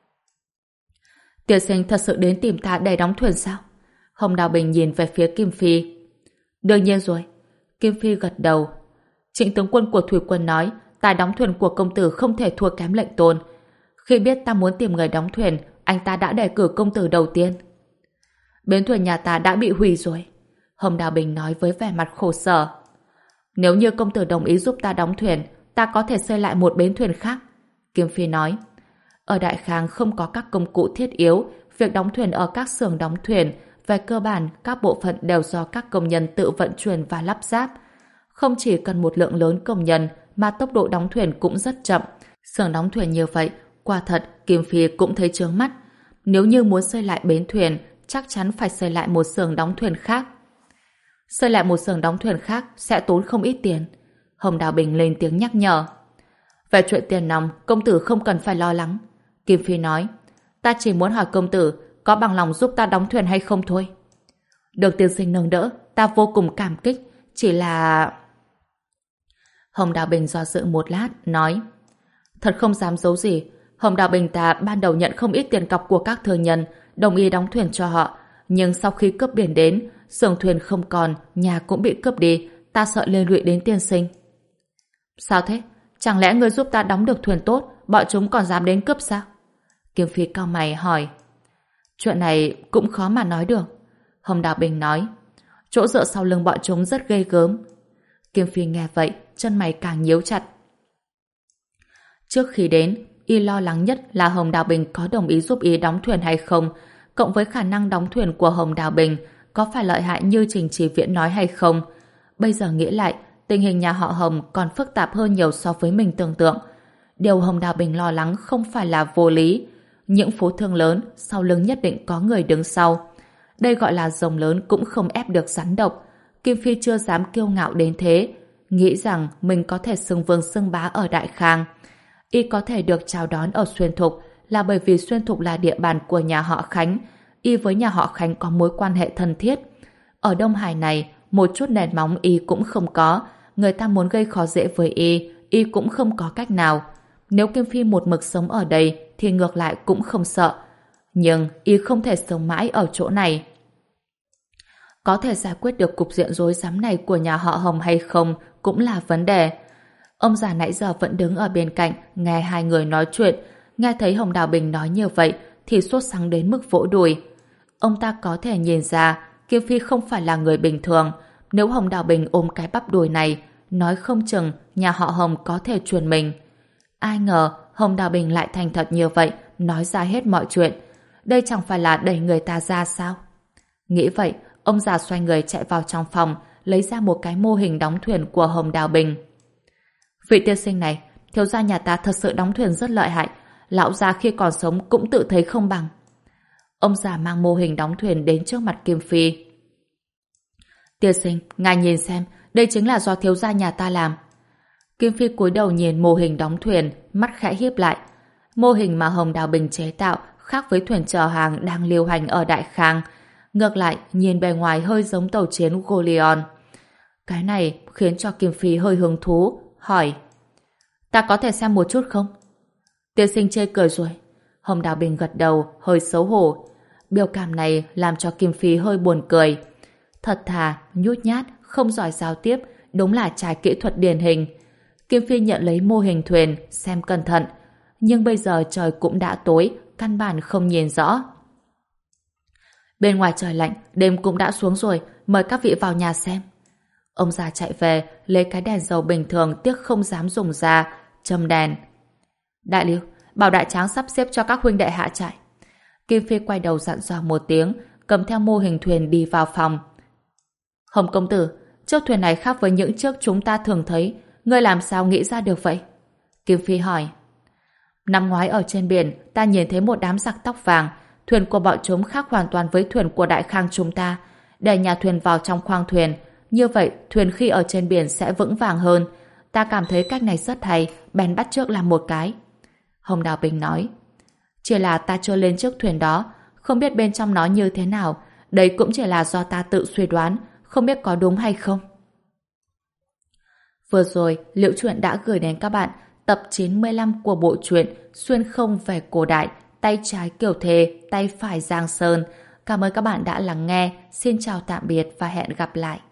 Tiên sinh thật sự đến tìm ta để đóng thuyền sao? Hồng Đào Bình nhìn về phía Kim Phi. Đương nhiên rồi. Kim Phi gật đầu. Trịnh tướng quân của thủy quân nói tài đóng thuyền của công tử không thể thua kém lệnh tôn. Khi biết ta muốn tìm người đóng thuyền, anh ta đã đề cử công tử đầu tiên. Bến thuyền nhà ta đã bị hủy rồi. Hồng Đào Bình nói với vẻ mặt khổ sở. Nếu như công tử đồng ý giúp ta đóng thuyền, ta có thể xây lại một bến thuyền khác. Kim Phi nói. Ở Đại Khang không có các công cụ thiết yếu, việc đóng thuyền ở các xưởng đóng thuyền, về cơ bản các bộ phận đều do các công nhân tự vận chuyển và lắp ráp. Không chỉ cần một lượng lớn công nhân, mà tốc độ đóng thuyền cũng rất chậm. Xưởng đóng thuyền như vậy, quả thật Kim Phi cũng thấy chướng mắt. Nếu như muốn xây lại bến thuyền, chắc chắn phải xây lại một xưởng đóng thuyền khác. Xây lại một xưởng đóng thuyền khác sẽ tốn không ít tiền. Hồng Đào Bình lên tiếng nhắc nhở. Về chuyện tiền nong, công tử không cần phải lo lắng. Kim Phi nói. Ta chỉ muốn hỏi công tử có bằng lòng giúp ta đóng thuyền hay không thôi. Được tiên sinh nâng đỡ, ta vô cùng cảm kích. Chỉ là... Hồng Đào Bình do dự một lát, nói. Thật không dám giấu gì. Hồng Đào Bình ta ban đầu nhận không ít tiền cọc của các thương nhân, đồng ý đóng thuyền cho họ. Nhưng sau khi cướp biển đến, xưởng thuyền không còn, nhà cũng bị cướp đi. Ta sợ liên lụy đến tiên sinh. Sao thế? Chẳng lẽ ngươi giúp ta đóng được thuyền tốt, bọn chúng còn dám đến cướp sao? Kim Phi cau mày hỏi. Chuyện này cũng khó mà nói được. Hồng Đào Bình nói. Chỗ dựa sau lưng bọn chúng rất ghê gớm. Kim Phi nghe vậy, chân mày càng nhíu chặt. Trước khi đến, y lo lắng nhất là Hồng Đào Bình có đồng ý giúp y đóng thuyền hay không, cộng với khả năng đóng thuyền của Hồng Đào Bình có phải lợi hại như Trình Chỉ Viễn nói hay không. Bây giờ nghĩ lại, tình hình nhà họ Hồng còn phức tạp hơn nhiều so với mình tưởng tượng. Điều Hồng Đào Bình lo lắng không phải là vô lý. Những phú thương lớn sau lưng nhất định có người đứng sau. Đây gọi là rồng lớn cũng không ép được rắn độc. Kim Phi chưa dám kiêu ngạo đến thế, nghĩ rằng mình có thể xưng vương xưng bá ở Đại Khang. Y có thể được chào đón ở Xuyên Thục là bởi vì Xuyên Thục là địa bàn của nhà họ Khánh. Y với nhà họ Khánh có mối quan hệ thân thiết. Ở Đông Hải này, một chút nền móng Y cũng không có. Người ta muốn gây khó dễ với Y, Y cũng không có cách nào. Nếu Kim Phi một mực sống ở đây thì ngược lại cũng không sợ. Nhưng Y không thể sống mãi ở chỗ này. Có thể giải quyết được cục diện rối rắm này của nhà họ Hồng hay không cũng là vấn đề. Ông già nãy giờ vẫn đứng ở bên cạnh nghe hai người nói chuyện. Nghe thấy Hồng Đào Bình nói như vậy thì sốt sắng đến mức vỗ đùi. Ông ta có thể nhìn ra Kim Phi không phải là người bình thường. Nếu Hồng Đào Bình ôm cái bắp đùi này, nói không chừng nhà họ Hồng có thể truyền mình. Ai ngờ Hồng Đào Bình lại thành thật như vậy, nói ra hết mọi chuyện. Đây chẳng phải là đẩy người ta ra sao? Nghĩ vậy, ông già xoay người chạy vào trong phòng, lấy ra một cái mô hình đóng thuyền của Hồng Đào Bình. Vị tiên sinh này, thiếu gia nhà ta thật sự đóng thuyền rất lợi hại. Lão già khi còn sống cũng tự thấy không bằng. Ông già mang mô hình đóng thuyền đến trước mặt Kim Phi. Tiên sinh, ngài nhìn xem, đây chính là do thiếu gia nhà ta làm. Kim Phi cúi đầu nhìn mô hình đóng thuyền, mắt khẽ híp lại. Mô hình mà Hồng Đào Bình chế tạo khác với thuyền chở hàng đang lưu hành ở Đại Khang. Ngược lại, nhìn bề ngoài hơi giống tàu chiến Golion. Cái này khiến cho Kim Phi hơi hứng thú, hỏi. Ta có thể xem một chút không? Tiên sinh chê cười rồi. Hồng Đào Bình gật đầu, hơi xấu hổ. Biểu cảm này làm cho Kim Phi hơi buồn cười. Thật thà, nhút nhát, không giỏi giao tiếp, đúng là trai kỹ thuật điển hình. Kim Phi nhận lấy mô hình thuyền, xem cẩn thận. Nhưng bây giờ trời cũng đã tối, căn bản không nhìn rõ. Bên ngoài trời lạnh, đêm cũng đã xuống rồi, mời các vị vào nhà xem. Ông già chạy về, lấy cái đèn dầu bình thường tiếc không dám dùng ra, châm đèn. Đại Lưu, bảo Đại Tráng sắp xếp cho các huynh đệ hạ trại. Kim Phi quay đầu dặn dò một tiếng, cầm theo mô hình thuyền đi vào phòng. Hồng công tử, chiếc thuyền này khác với những chiếc chúng ta thường thấy, ngươi làm sao nghĩ ra được vậy? Kim Phi hỏi. Năm ngoái ở trên biển, ta nhìn thấy một đám giặc tóc vàng, thuyền của bọn chúng khác hoàn toàn với thuyền của Đại Khang chúng ta. Để nhà thuyền vào trong khoang thuyền, như vậy thuyền khi ở trên biển sẽ vững vàng hơn. Ta cảm thấy cách này rất hay, bèn bắt chước làm một cái. Hồng Đào Bình nói, chỉ là ta chưa lên chiếc thuyền đó, không biết bên trong nó như thế nào, đấy cũng chỉ là do ta tự suy đoán, không biết có đúng hay không. Vừa rồi, Liễu Chuyện đã gửi đến các bạn tập chín mươi lăm của bộ truyện Xuyên không về cổ đại, tay trái Kiều Thề, tay phải Giang Sơn. Cảm ơn các bạn đã lắng nghe. Xin chào tạm biệt và hẹn gặp lại.